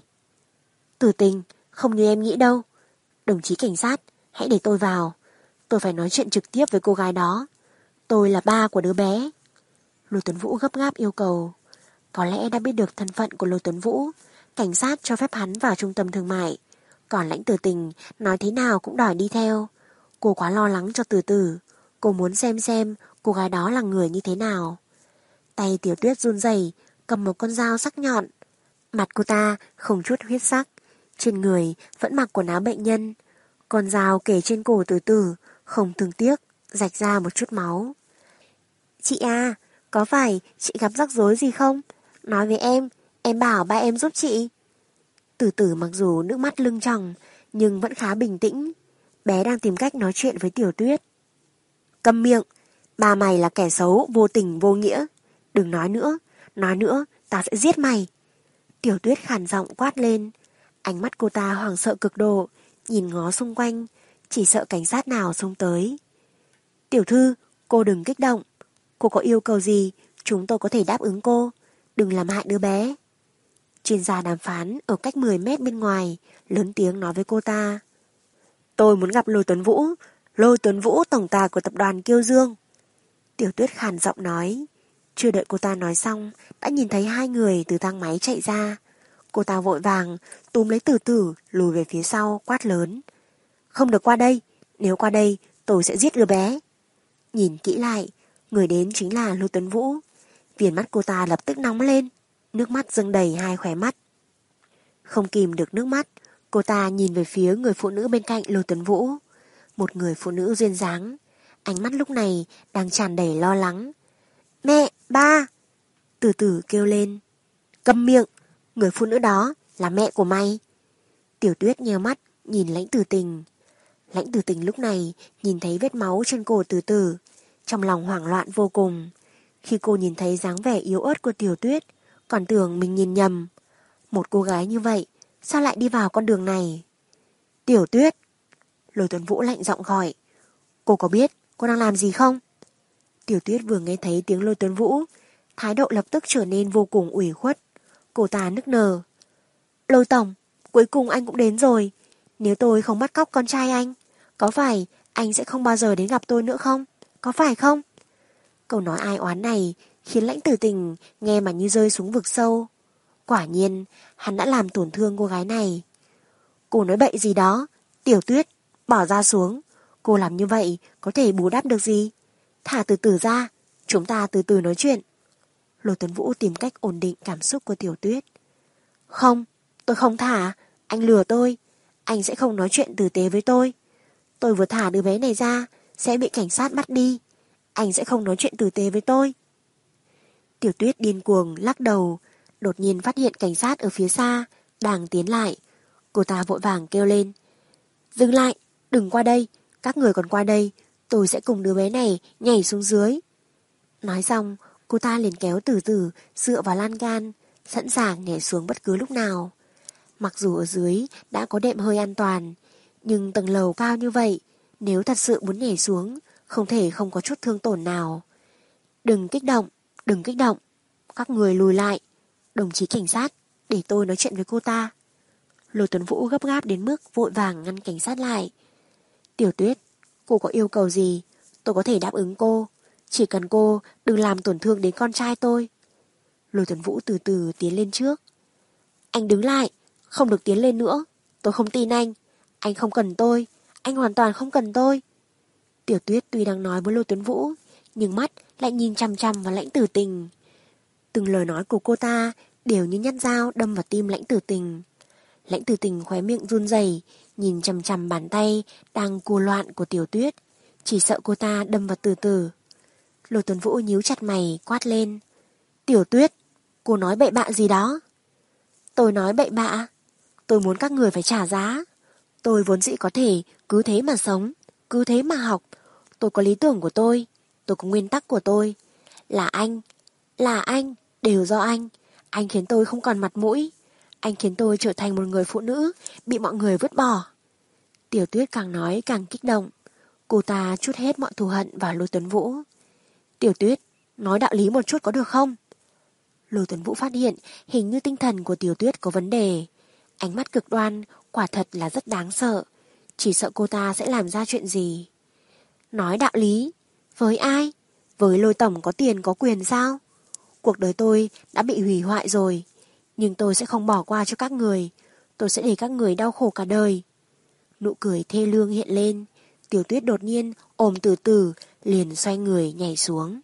Tử Tình, không như em nghĩ đâu. Đồng chí cảnh sát, hãy để tôi vào. Tôi phải nói chuyện trực tiếp với cô gái đó. Tôi là ba của đứa bé. Lô Tuấn Vũ gấp gáp yêu cầu. Có lẽ đã biết được thân phận của Lô Tuấn Vũ, cảnh sát cho phép hắn vào trung tâm thương mại. Còn Lãnh Tử Tình nói thế nào cũng đòi đi theo. Cô quá lo lắng cho Tử Tử. Cô muốn xem xem cô gái đó là người như thế nào. Tay Tiểu Tuyết run rẩy, cầm một con dao sắc nhọn. Mặt cô ta không chút huyết sắc, trên người vẫn mặc quần áo bệnh nhân. Con dao kề trên cổ Tử Tử, không thương tiếc, rạch ra một chút máu. Chị à, có phải chị gặp rắc rối gì không? Nói với em, em bảo ba em giúp chị. Tử Tử mặc dù nước mắt lưng tròng, nhưng vẫn khá bình tĩnh. Bé đang tìm cách nói chuyện với Tiểu Tuyết. Câm miệng, ba mày là kẻ xấu, vô tình vô nghĩa. Đừng nói nữa, nói nữa, tao sẽ giết mày. Tiểu Tuyết khàn giọng quát lên. Ánh mắt cô ta hoảng sợ cực độ, nhìn ngó xung quanh, chỉ sợ cảnh sát nào xông tới. Tiểu thư, cô đừng kích động. Cô có yêu cầu gì, chúng tôi có thể đáp ứng cô. Đừng làm hại đứa bé. Chuyên gia đàm phán ở cách mười mét bên ngoài, lớn tiếng nói với cô ta. Tôi muốn gặp Lô Tuấn Vũ, Lô Tuấn Vũ tổng tài của tập đoàn Kiêu Dương. Tiểu Tuyết khàn giọng nói. Chưa đợi cô ta nói xong, đã nhìn thấy hai người từ thang máy chạy ra. Cô ta vội vàng túm lấy Tử Tử, lùi về phía sau, quát lớn. Không được qua đây, nếu qua đây tôi sẽ giết đứa bé. Nhìn kỹ lại, người đến chính là Lô Tuấn Vũ. Viền mắt cô ta lập tức nóng lên, nước mắt dâng đầy hai khóe mắt. Không kìm được nước mắt, cô ta nhìn về phía người phụ nữ bên cạnh Lô Tuấn Vũ. Một người phụ nữ duyên dáng, ánh mắt lúc này đang tràn đầy lo lắng. Mẹ, ba! Tử Tử kêu lên. Câm miệng, người phụ nữ đó là mẹ của mày. Tiểu Tuyết nheo mắt nhìn Lãnh Tử Tình. Lãnh Tử Tình lúc này nhìn thấy vết máu trên cổ Tử Tử, trong lòng hoảng loạn vô cùng. Khi cô nhìn thấy dáng vẻ yếu ớt của Tiểu Tuyết, còn tưởng mình nhìn nhầm. Một cô gái như vậy, sao lại đi vào con đường này? Tiểu Tuyết! Lô Tuấn Vũ lạnh giọng gọi. Cô có biết cô đang làm gì không? Tiểu Tuyết vừa nghe thấy tiếng Lô Tuấn Vũ, thái độ lập tức trở nên vô cùng ủy khuất. Cô ta nức nở. Lô tổng, cuối cùng anh cũng đến rồi. Nếu tôi không bắt cóc con trai anh, có phải anh sẽ không bao giờ đến gặp tôi nữa không? Có phải không? Câu nói ai oán này khiến Lãnh Tử Tình nghe mà như rơi xuống vực sâu. Quả nhiên, hắn đã làm tổn thương cô gái này. Cô nói bậy gì đó? Tiểu Tuyết, bỏ ra xuống. Cô làm như vậy có thể bù đắp được gì? Thả Tử Tử ra, chúng ta từ từ nói chuyện. Lô Tuấn Vũ tìm cách ổn định cảm xúc của Tiểu Tuyết. Không, tôi không thả. Anh lừa tôi. Anh sẽ không nói chuyện tử tế với tôi. Tôi vừa thả đứa bé này ra sẽ bị cảnh sát bắt đi. Anh sẽ không nói chuyện tử tế với tôi. Tiểu Tuyết điên cuồng lắc đầu, đột nhiên phát hiện cảnh sát ở phía xa đang tiến lại. Cô ta vội vàng kêu lên. Dừng lại, đừng qua đây. Các người còn qua đây, tôi sẽ cùng đứa bé này nhảy xuống dưới. Nói xong, cô ta liền kéo Tử Tử dựa vào lan can, sẵn sàng nhảy xuống bất cứ lúc nào. Mặc dù ở dưới đã có đệm hơi an toàn, nhưng tầng lầu cao như vậy, nếu thật sự muốn nhảy xuống, không thể không có chút thương tổn nào. Đừng kích động, đừng kích động. Các người lùi lại. Đồng chí cảnh sát, để tôi nói chuyện với cô ta. Lô Tuấn Vũ gấp gáp đến mức vội vàng ngăn cảnh sát lại. Tiểu Tuyết, Cô có yêu cầu gì, tôi có thể đáp ứng cô. Chỉ cần cô đừng làm tổn thương đến con trai tôi. Lôi Tuấn Vũ từ từ tiến lên trước. Anh đứng lại, không được tiến lên nữa. Tôi không tin anh. Anh không cần tôi. Anh hoàn toàn không cần tôi. Tiểu Tuyết tuy đang nói với Lôi Tuấn Vũ, nhưng mắt lại nhìn chằm chằm vào Lãnh Tử Tình. Từng lời nói của cô ta đều như nhát dao đâm vào tim Lãnh Tử Tình. Lãnh Tử Tình khóe miệng run rẩy, nhìn chằm chằm bàn tay đang cua loạn của Tiểu Tuyết, chỉ sợ cô ta đâm vào từ từ. Lôi Tuấn Vũ nhíu chặt mày quát lên. Tiểu Tuyết, cô nói bậy bạ gì đó? Tôi nói bậy bạ? Tôi muốn các người phải trả giá. Tôi vốn dĩ có thể cứ thế mà sống, cứ thế mà học. Tôi có lý tưởng của tôi, tôi có nguyên tắc của tôi. Là anh, là anh, đều do anh. Anh khiến tôi không còn mặt mũi. Anh khiến tôi trở thành một người phụ nữ bị mọi người vứt bỏ. Tiểu Tuyết càng nói càng kích động. Cô ta trút hết mọi thù hận vào Lôi Tuấn Vũ. Tiểu Tuyết, nói đạo lý một chút có được không? Lôi Tuấn Vũ phát hiện hình như tinh thần của Tiểu Tuyết có vấn đề. Ánh mắt cực đoan, quả thật là rất đáng sợ. Chỉ sợ cô ta sẽ làm ra chuyện gì. Nói đạo lý? Với ai? Với Lôi tổng có tiền có quyền sao? Cuộc đời tôi đã bị hủy hoại rồi. Nhưng tôi sẽ không bỏ qua cho các người. Tôi sẽ để các người đau khổ cả đời. Nụ cười thê lương hiện lên. Tiểu Tuyết đột nhiên ôm Từ Từ, liền xoay người nhảy xuống.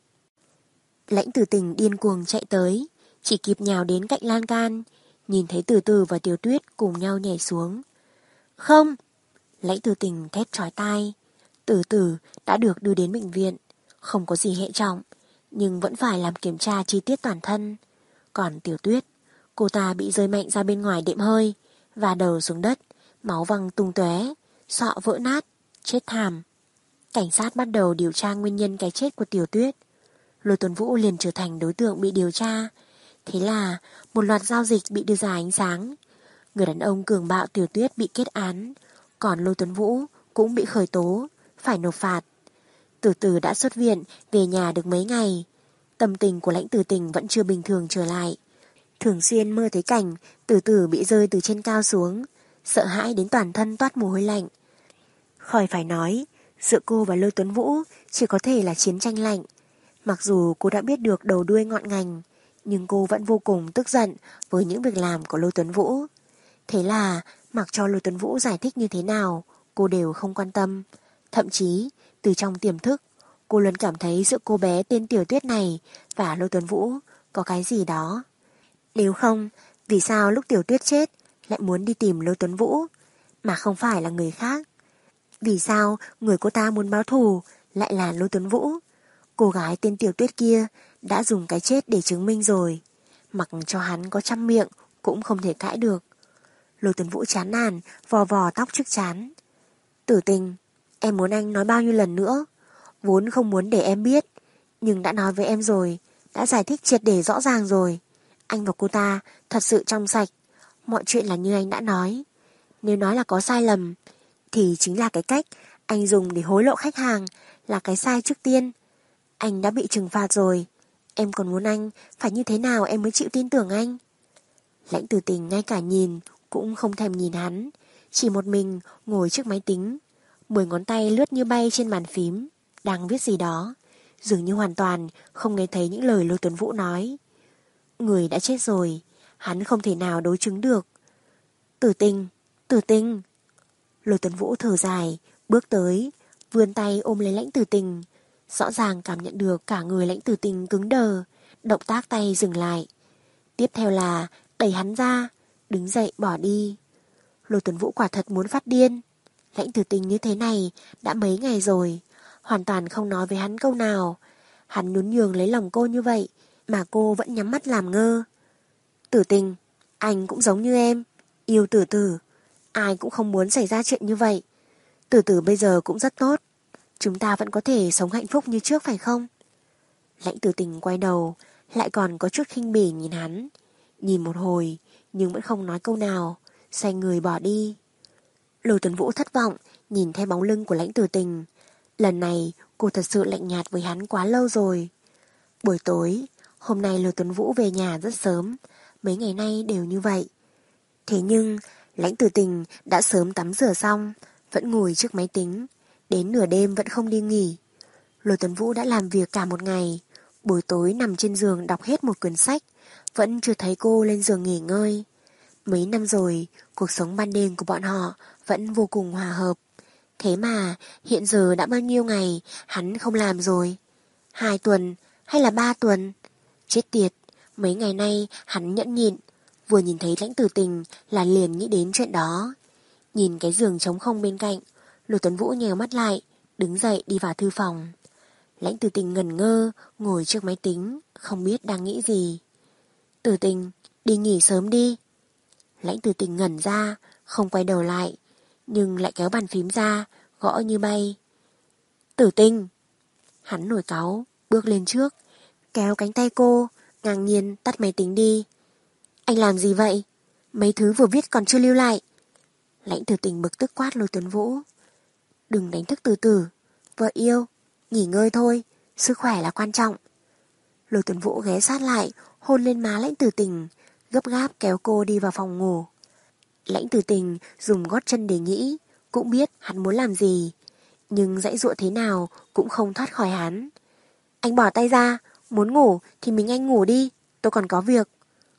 Lãnh Tử Tình điên cuồng chạy tới, chỉ kịp nhào đến cạnh lan can, nhìn thấy Từ Từ và Tiểu Tuyết cùng nhau nhảy xuống. Không! Lãnh Tử Tình thét chói tai. Từ Từ đã được đưa đến bệnh viện, không có gì hệ trọng, nhưng vẫn phải làm kiểm tra chi tiết toàn thân. Còn Tiểu Tuyết, cô ta bị rơi mạnh ra bên ngoài đệm hơi, và đầu xuống đất, máu văng tung tóe, sọ vỡ nát, chết thảm. Cảnh sát bắt đầu điều tra nguyên nhân cái chết của Tiểu Tuyết. Lôi Tuấn Vũ liền trở thành đối tượng bị điều tra. Thế là một loạt giao dịch bị đưa ra ánh sáng. Người đàn ông cường bạo Tiểu Tuyết bị kết án, còn Lôi Tuấn Vũ cũng bị khởi tố, phải nộp phạt. Từ Từ đã xuất viện, về nhà được mấy ngày. Tâm tình của Lãnh Tử Tình vẫn chưa bình thường trở lại. Thường xuyên mơ thấy cảnh Từ Từ bị rơi từ trên cao xuống, sợ hãi đến toàn thân toát mồ hôi lạnh. Khỏi phải nói, giữa cô và Lôi Tuấn Vũ chỉ có thể là chiến tranh lạnh. Mặc dù cô đã biết được đầu đuôi ngọn ngành, nhưng cô vẫn vô cùng tức giận với những việc làm của Lôi Tuấn Vũ. Thế là mặc cho Lôi Tuấn Vũ giải thích như thế nào, cô đều không quan tâm. Thậm chí, từ trong tiềm thức, cô luôn cảm thấy giữa cô bé tên Tiểu Tuyết này và Lôi Tuấn Vũ có cái gì đó. Nếu không, vì sao lúc Tiểu Tuyết chết lại muốn đi tìm Lôi Tuấn Vũ, mà không phải là người khác? Vì sao người cô ta muốn báo thù lại là Lôi Tuấn Vũ? Cô gái tên Tiểu Tuyết kia đã dùng cái chết để chứng minh rồi. Mặc cho hắn có trăm miệng cũng không thể cãi được. Lôi Tuấn Vũ chán nản, vò vò tóc trước trán. Tử Tình, em muốn anh nói bao nhiêu lần nữa? Vốn không muốn để em biết, nhưng đã nói với em rồi, đã giải thích triệt để rõ ràng rồi. Anh và cô ta thật sự trong sạch. Mọi chuyện là như anh đã nói. Nếu nói là có sai lầm, thì chính là cái cách anh dùng để hối lộ khách hàng là cái sai trước tiên. Anh đã bị trừng phạt rồi. Em còn muốn anh phải như thế nào em mới chịu tin tưởng anh? Lãnh Tử Tình ngay cả nhìn cũng không thèm nhìn hắn, chỉ một mình ngồi trước máy tính, mười ngón tay lướt như bay trên bàn phím, đang viết gì đó, dường như hoàn toàn không nghe thấy những lời Lôi Tuấn Vũ nói. Người đã chết rồi, hắn không thể nào đối chứng được. Tử Tình, Tử Tình. Lôi Tuấn Vũ thở dài, bước tới, vươn tay ôm lấy Lãnh Tử Tình. Rõ ràng cảm nhận được cả người Lãnh Tử Tình cứng đờ, động tác tay dừng lại. Tiếp theo là đẩy hắn ra, đứng dậy bỏ đi. Lôi Tuấn Vũ quả thật muốn phát điên. Lãnh Tử Tình như thế này đã mấy ngày rồi, hoàn toàn không nói với hắn câu nào. Hắn nhún nhường lấy lòng cô như vậy mà cô vẫn nhắm mắt làm ngơ. Tử Tình, anh cũng giống như em, yêu Tử Tử. Ai cũng không muốn xảy ra chuyện như vậy. Tử Tử bây giờ cũng rất tốt. Chúng ta vẫn có thể sống hạnh phúc như trước phải không? Lãnh Tử Tình quay đầu, lại còn có chút khinh bỉ nhìn hắn. Nhìn một hồi, nhưng vẫn không nói câu nào, xoay người bỏ đi. Lôi Tuấn Vũ thất vọng, nhìn theo bóng lưng của Lãnh Tử Tình. Lần này, cô thật sự lạnh nhạt với hắn quá lâu rồi. Buổi tối, hôm nay Lôi Tuấn Vũ về nhà rất sớm, mấy ngày nay đều như vậy. Thế nhưng, Lãnh Tử Tình đã sớm tắm rửa xong, vẫn ngồi trước máy tính, Đến nửa đêm vẫn không đi nghỉ. Lôi Tuấn Vũ đã làm việc cả một ngày, buổi tối nằm trên giường đọc hết một quyển sách, vẫn chưa thấy cô lên giường nghỉ ngơi. Mấy năm rồi, cuộc sống ban đêm của bọn họ vẫn vô cùng hòa hợp. Thế mà hiện giờ đã bao nhiêu ngày hắn không làm rồi? Hai tuần hay là ba tuần? Chết tiệt, mấy ngày nay hắn nhẫn nhịn, vừa nhìn thấy Lãnh Tử Tình là liền nghĩ đến chuyện đó. Nhìn cái giường trống không bên cạnh, Lôi Tuấn Vũ nhèo mắt lại, đứng dậy đi vào thư phòng. Lãnh Tử Tình ngẩn ngơ, ngồi trước máy tính, không biết đang nghĩ gì. Tử Tình, đi nghỉ sớm đi. Lãnh Tử Tình ngẩn ra, không quay đầu lại, nhưng lại kéo bàn phím ra, gõ như bay. Tử Tình! Hắn nổi cáu, bước lên trước, kéo cánh tay cô, ngang nhiên tắt máy tính đi. Anh làm gì vậy? Mấy thứ vừa viết còn chưa lưu lại. Lãnh Tử Tình bực tức quát Lôi Tuấn Vũ. Đừng đánh thức Tử Tử, vợ yêu, nghỉ ngơi thôi, sức khỏe là quan trọng. Lôi Tuấn Vũ ghé sát lại, hôn lên má Lãnh Tử Tình, gấp gáp kéo cô đi vào phòng ngủ. Lãnh Tử Tình dùng gót chân để nghĩ, cũng biết hắn muốn làm gì, nhưng dãy dụa thế nào cũng không thoát khỏi hắn. Anh bỏ tay ra, muốn ngủ thì mình anh ngủ đi, tôi còn có việc.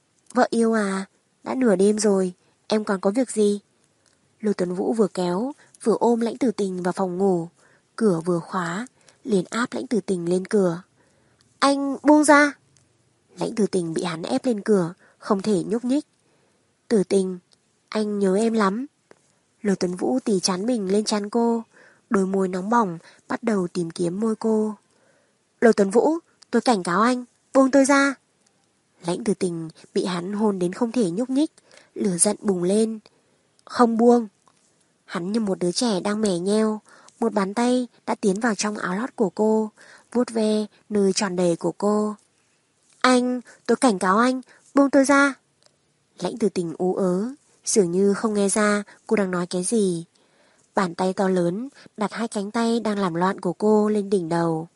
Vợ yêu à, đã nửa đêm rồi, em còn có việc gì? Lôi Tuấn Vũ vừa kéo, vừa ôm Lãnh Tử Tình vào phòng ngủ, cửa vừa khóa, liền áp Lãnh Tử Tình lên cửa. Anh buông ra! Lãnh Tử Tình bị hắn ép lên cửa, không thể nhúc nhích. Tử Tình, anh nhớ em lắm. Lôi Tuấn Vũ tì chán mình lên trán cô, đôi môi nóng bỏng bắt đầu tìm kiếm môi cô. Lôi Tuấn Vũ, tôi cảnh cáo anh, buông tôi ra. Lãnh Tử Tình bị hắn hôn đến không thể nhúc nhích, lửa giận bùng lên. Không buông. Hắn như một đứa trẻ đang mẻ nheo, một bàn tay đã tiến vào trong áo lót của cô, vuốt ve nơi tròn đầy của cô. Anh, tôi cảnh cáo anh, buông tôi ra. Lãnh Tử Tình ú ớ, dường như không nghe ra cô đang nói cái gì. Bàn tay to lớn đặt hai cánh tay đang làm loạn của cô lên đỉnh đầu.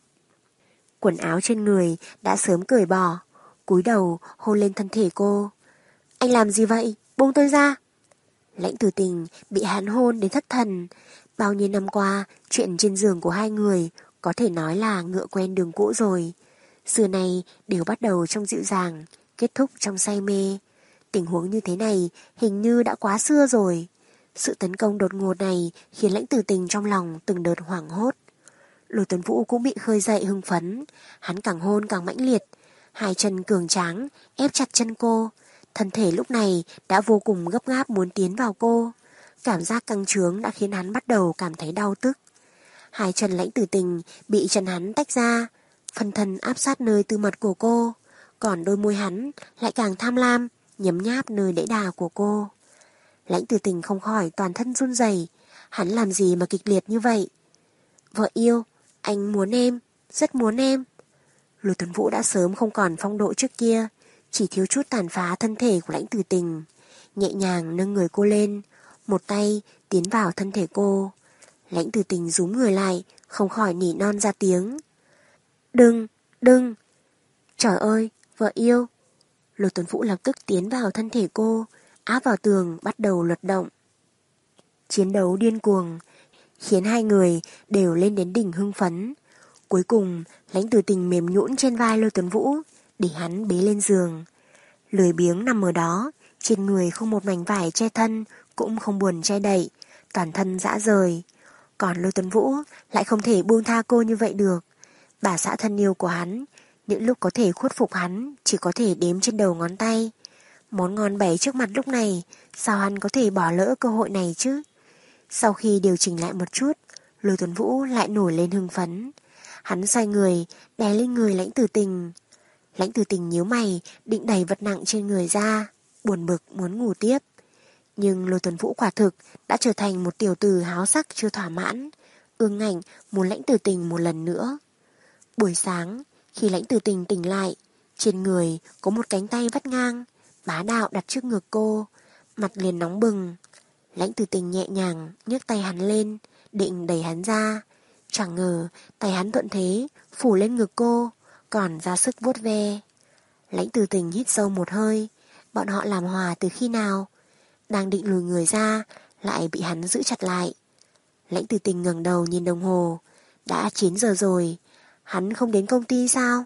Quần áo trên người đã sớm cởi bỏ, cúi đầu hôn lên thân thể cô. Anh làm gì vậy? Buông tôi ra. Lãnh Tử Tình bị hắn hôn đến thất thần. Bao nhiêu năm qua, chuyện trên giường của hai người có thể nói là ngựa quen đường cũ rồi. Xưa này đều bắt đầu trong dịu dàng, kết thúc trong say mê. Tình huống như thế này hình như đã quá xưa rồi. Sự tấn công đột ngột này khiến Lãnh Tử Tình trong lòng từng đợt hoảng hốt. Lôi Tuấn Vũ cũng bị khơi dậy hưng phấn. Hắn càng hôn càng mãnh liệt, hai chân cường tráng ép chặt chân cô. Thân thể lúc này đã vô cùng gấp gáp muốn tiến vào cô. Cảm giác căng trướng đã khiến hắn bắt đầu cảm thấy đau tức. Hai chân Lãnh Tử Tình bị chân hắn tách ra, phần thân áp sát nơi tư mật của cô, còn đôi môi hắn lại càng tham lam nhấm nháp nơi đẫy đà của cô. Lãnh Tử Tình không khỏi toàn thân run rẩy. Hắn làm gì mà kịch liệt như vậy? Vợ yêu, anh muốn em, rất muốn em. Lôi Tuấn Vũ đã sớm không còn phong độ trước kia, chỉ thiếu chút tàn phá thân thể của Lãnh Tử Tình. Nhẹ nhàng nâng người cô lên, một tay tiến vào thân thể cô. Lãnh Tử Tình rúm người lại, không khỏi nỉ non ra tiếng. Đừng, đừng. Trời ơi, vợ yêu. Lôi Tuấn Vũ lập tức tiến vào thân thể cô, áp vào tường bắt đầu luật động. Chiến đấu điên cuồng, khiến hai người đều lên đến đỉnh hưng phấn. Cuối cùng, Lãnh Tử Tình mềm nhũn trên vai Lôi Tuấn Vũ, để hắn bế lên giường. Lười biếng nằm ở đó, trên người không một mảnh vải che thân, cũng không buồn che đậy, toàn thân rã rời. Còn Lôi Tuấn Vũ lại không thể buông tha cô như vậy được. Bà xã thân yêu của hắn, những lúc có thể khuất phục hắn chỉ có thể đếm trên đầu ngón tay. Món ngon bày trước mặt lúc này, sao hắn có thể bỏ lỡ cơ hội này chứ? Sau khi điều chỉnh lại một chút, Lôi Tuấn Vũ lại nổi lên hưng phấn. Hắn xoay người, đè lên người Lãnh Tử Tình. Lãnh Tử Tình nhíu mày, định đẩy vật nặng trên người ra, buồn bực muốn ngủ tiếp. Nhưng Lôi Tuấn Vũ quả thực đã trở thành một tiểu tử háo sắc chưa thỏa mãn, ương ngạnh muốn Lãnh Tử Tình một lần nữa. Buổi sáng, khi Lãnh Tử Tình tỉnh lại, trên người có một cánh tay vắt ngang, bá đạo đặt trước ngực cô, mặt liền nóng bừng. Lãnh Tử Tình nhẹ nhàng nhấc tay hắn lên, định đẩy hắn ra. Chẳng ngờ tay hắn thuận thế phủ lên ngực cô, còn ra sức vuốt ve. Lãnh Tử Tình hít sâu một hơi. Bọn họ làm hòa từ khi nào? Đang định lùi người ra, lại bị hắn giữ chặt lại. Lãnh Tử Tình ngẩng đầu nhìn đồng hồ. Đã chín giờ rồi. Hắn không đến công ty sao?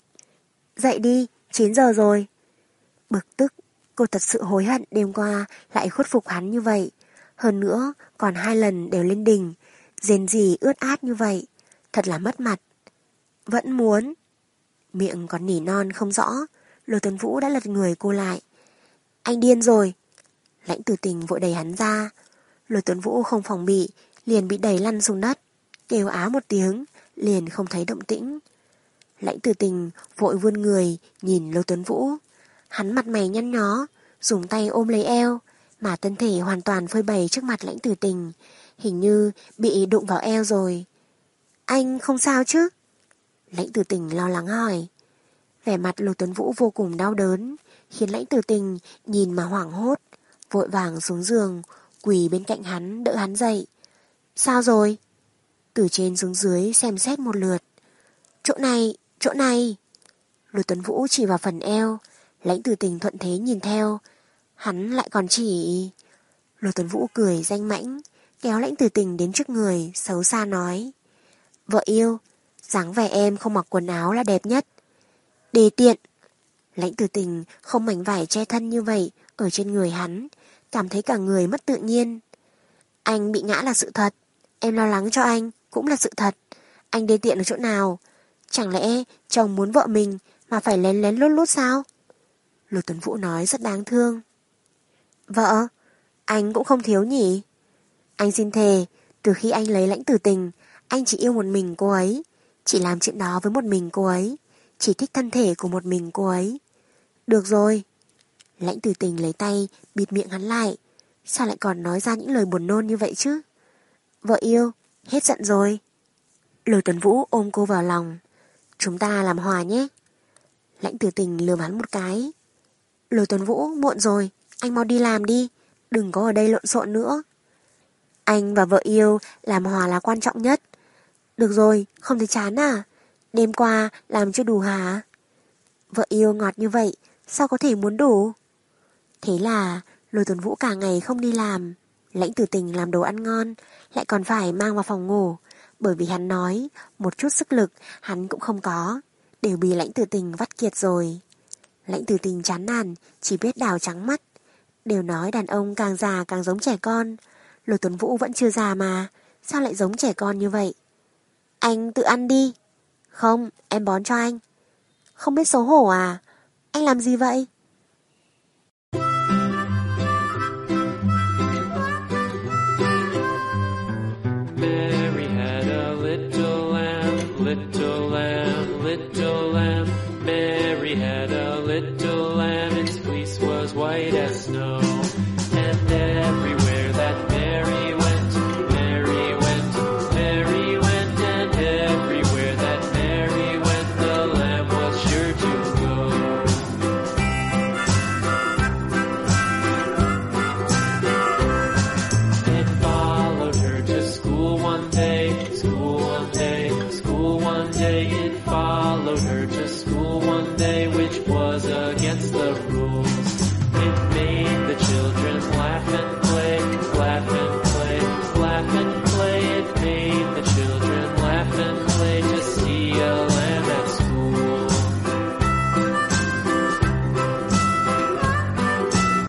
Dậy đi, chín giờ rồi. Bực tức, cô thật sự hối hận đêm qua lại khuất phục hắn như vậy. Hơn nữa, còn hai lần đều lên đỉnh, rên rỉ ướt át như vậy. Thật là mất mặt. Vẫn muốn. Miệng còn nỉ non không rõ. Lôi Tuấn Vũ đã lật người cô lại. Anh điên rồi. Lãnh Tử Tình vội đẩy hắn ra. Lôi Tuấn Vũ không phòng bị, liền bị đẩy lăn xuống đất. Kêu á một tiếng, liền không thấy động tĩnh. Lãnh Tử Tình vội vươn người nhìn Lôi Tuấn Vũ. Hắn mặt mày nhăn nhó, dùng tay ôm lấy eo, mà thân thể hoàn toàn phơi bày trước mặt Lãnh Tử Tình, hình như bị đụng vào eo rồi. Anh không sao chứ? Lãnh Tử Tình lo lắng hỏi. Vẻ mặt Lôi Tuấn Vũ vô cùng đau đớn, khiến Lãnh Tử Tình nhìn mà hoảng hốt, vội vàng xuống giường, quỳ bên cạnh hắn đỡ hắn dậy. Sao rồi? Từ trên xuống dưới xem xét một lượt. Chỗ này, chỗ này. Lôi Tuấn Vũ chỉ vào phần eo. Lãnh Tử Tình thuận thế nhìn theo. Hắn lại còn chỉ... Lôi Tuấn Vũ cười danh mãnh, kéo Lãnh Tử Tình đến trước người, xấu xa nói. Vợ yêu, dáng vẻ em không mặc quần áo là đẹp nhất. Đề tiện. Lãnh Tử Tình không mảnh vải che thân như vậy ở trên người hắn, cảm thấy cả người mất tự nhiên. Anh bị ngã là sự thật, em lo lắng cho anh cũng là sự thật. Anh đê tiện ở chỗ nào? Chẳng lẽ chồng muốn vợ mình mà phải lén lén lút lút sao? Lôi Tuấn Vũ nói rất đáng thương. Vợ, anh cũng không thiếu nhỉ? Anh xin thề, từ khi anh lấy Lãnh Tử Tình, anh chỉ yêu một mình cô ấy, chỉ làm chuyện đó với một mình cô ấy, chỉ thích thân thể của một mình cô ấy. Được rồi. Lãnh Tử Tình lấy tay bịt miệng hắn lại. Sao lại còn nói ra những lời buồn nôn như vậy chứ? Vợ yêu, hết giận rồi. Lôi Tuấn Vũ ôm cô vào lòng. Chúng ta làm hòa nhé. Lãnh Tử Tình lườm hắn một cái. Lôi Tuấn Vũ, muộn rồi, anh mau đi làm đi, đừng có ở đây lộn xộn nữa. Anh và vợ yêu làm hòa là quan trọng nhất. Được rồi, không thấy chán à? Đêm qua làm chưa đủ hả? Vợ yêu ngọt như vậy, sao có thể muốn đủ? Thế là Lôi Tuấn Vũ cả ngày không đi làm. Lãnh Tử Tình làm đồ ăn ngon, lại còn phải mang vào phòng ngủ, bởi vì hắn nói một chút sức lực hắn cũng không có, đều bị Lãnh Tử Tình vắt kiệt rồi. Lãnh Tử Tình chán nản, chỉ biết đào trắng mắt. Đều nói đàn ông càng già càng giống trẻ con. Lôi Tuấn Vũ vẫn chưa già mà, sao lại giống trẻ con như vậy? Anh tự ăn đi. Không, em bón cho anh. Không biết xấu hổ à? Anh làm gì vậy?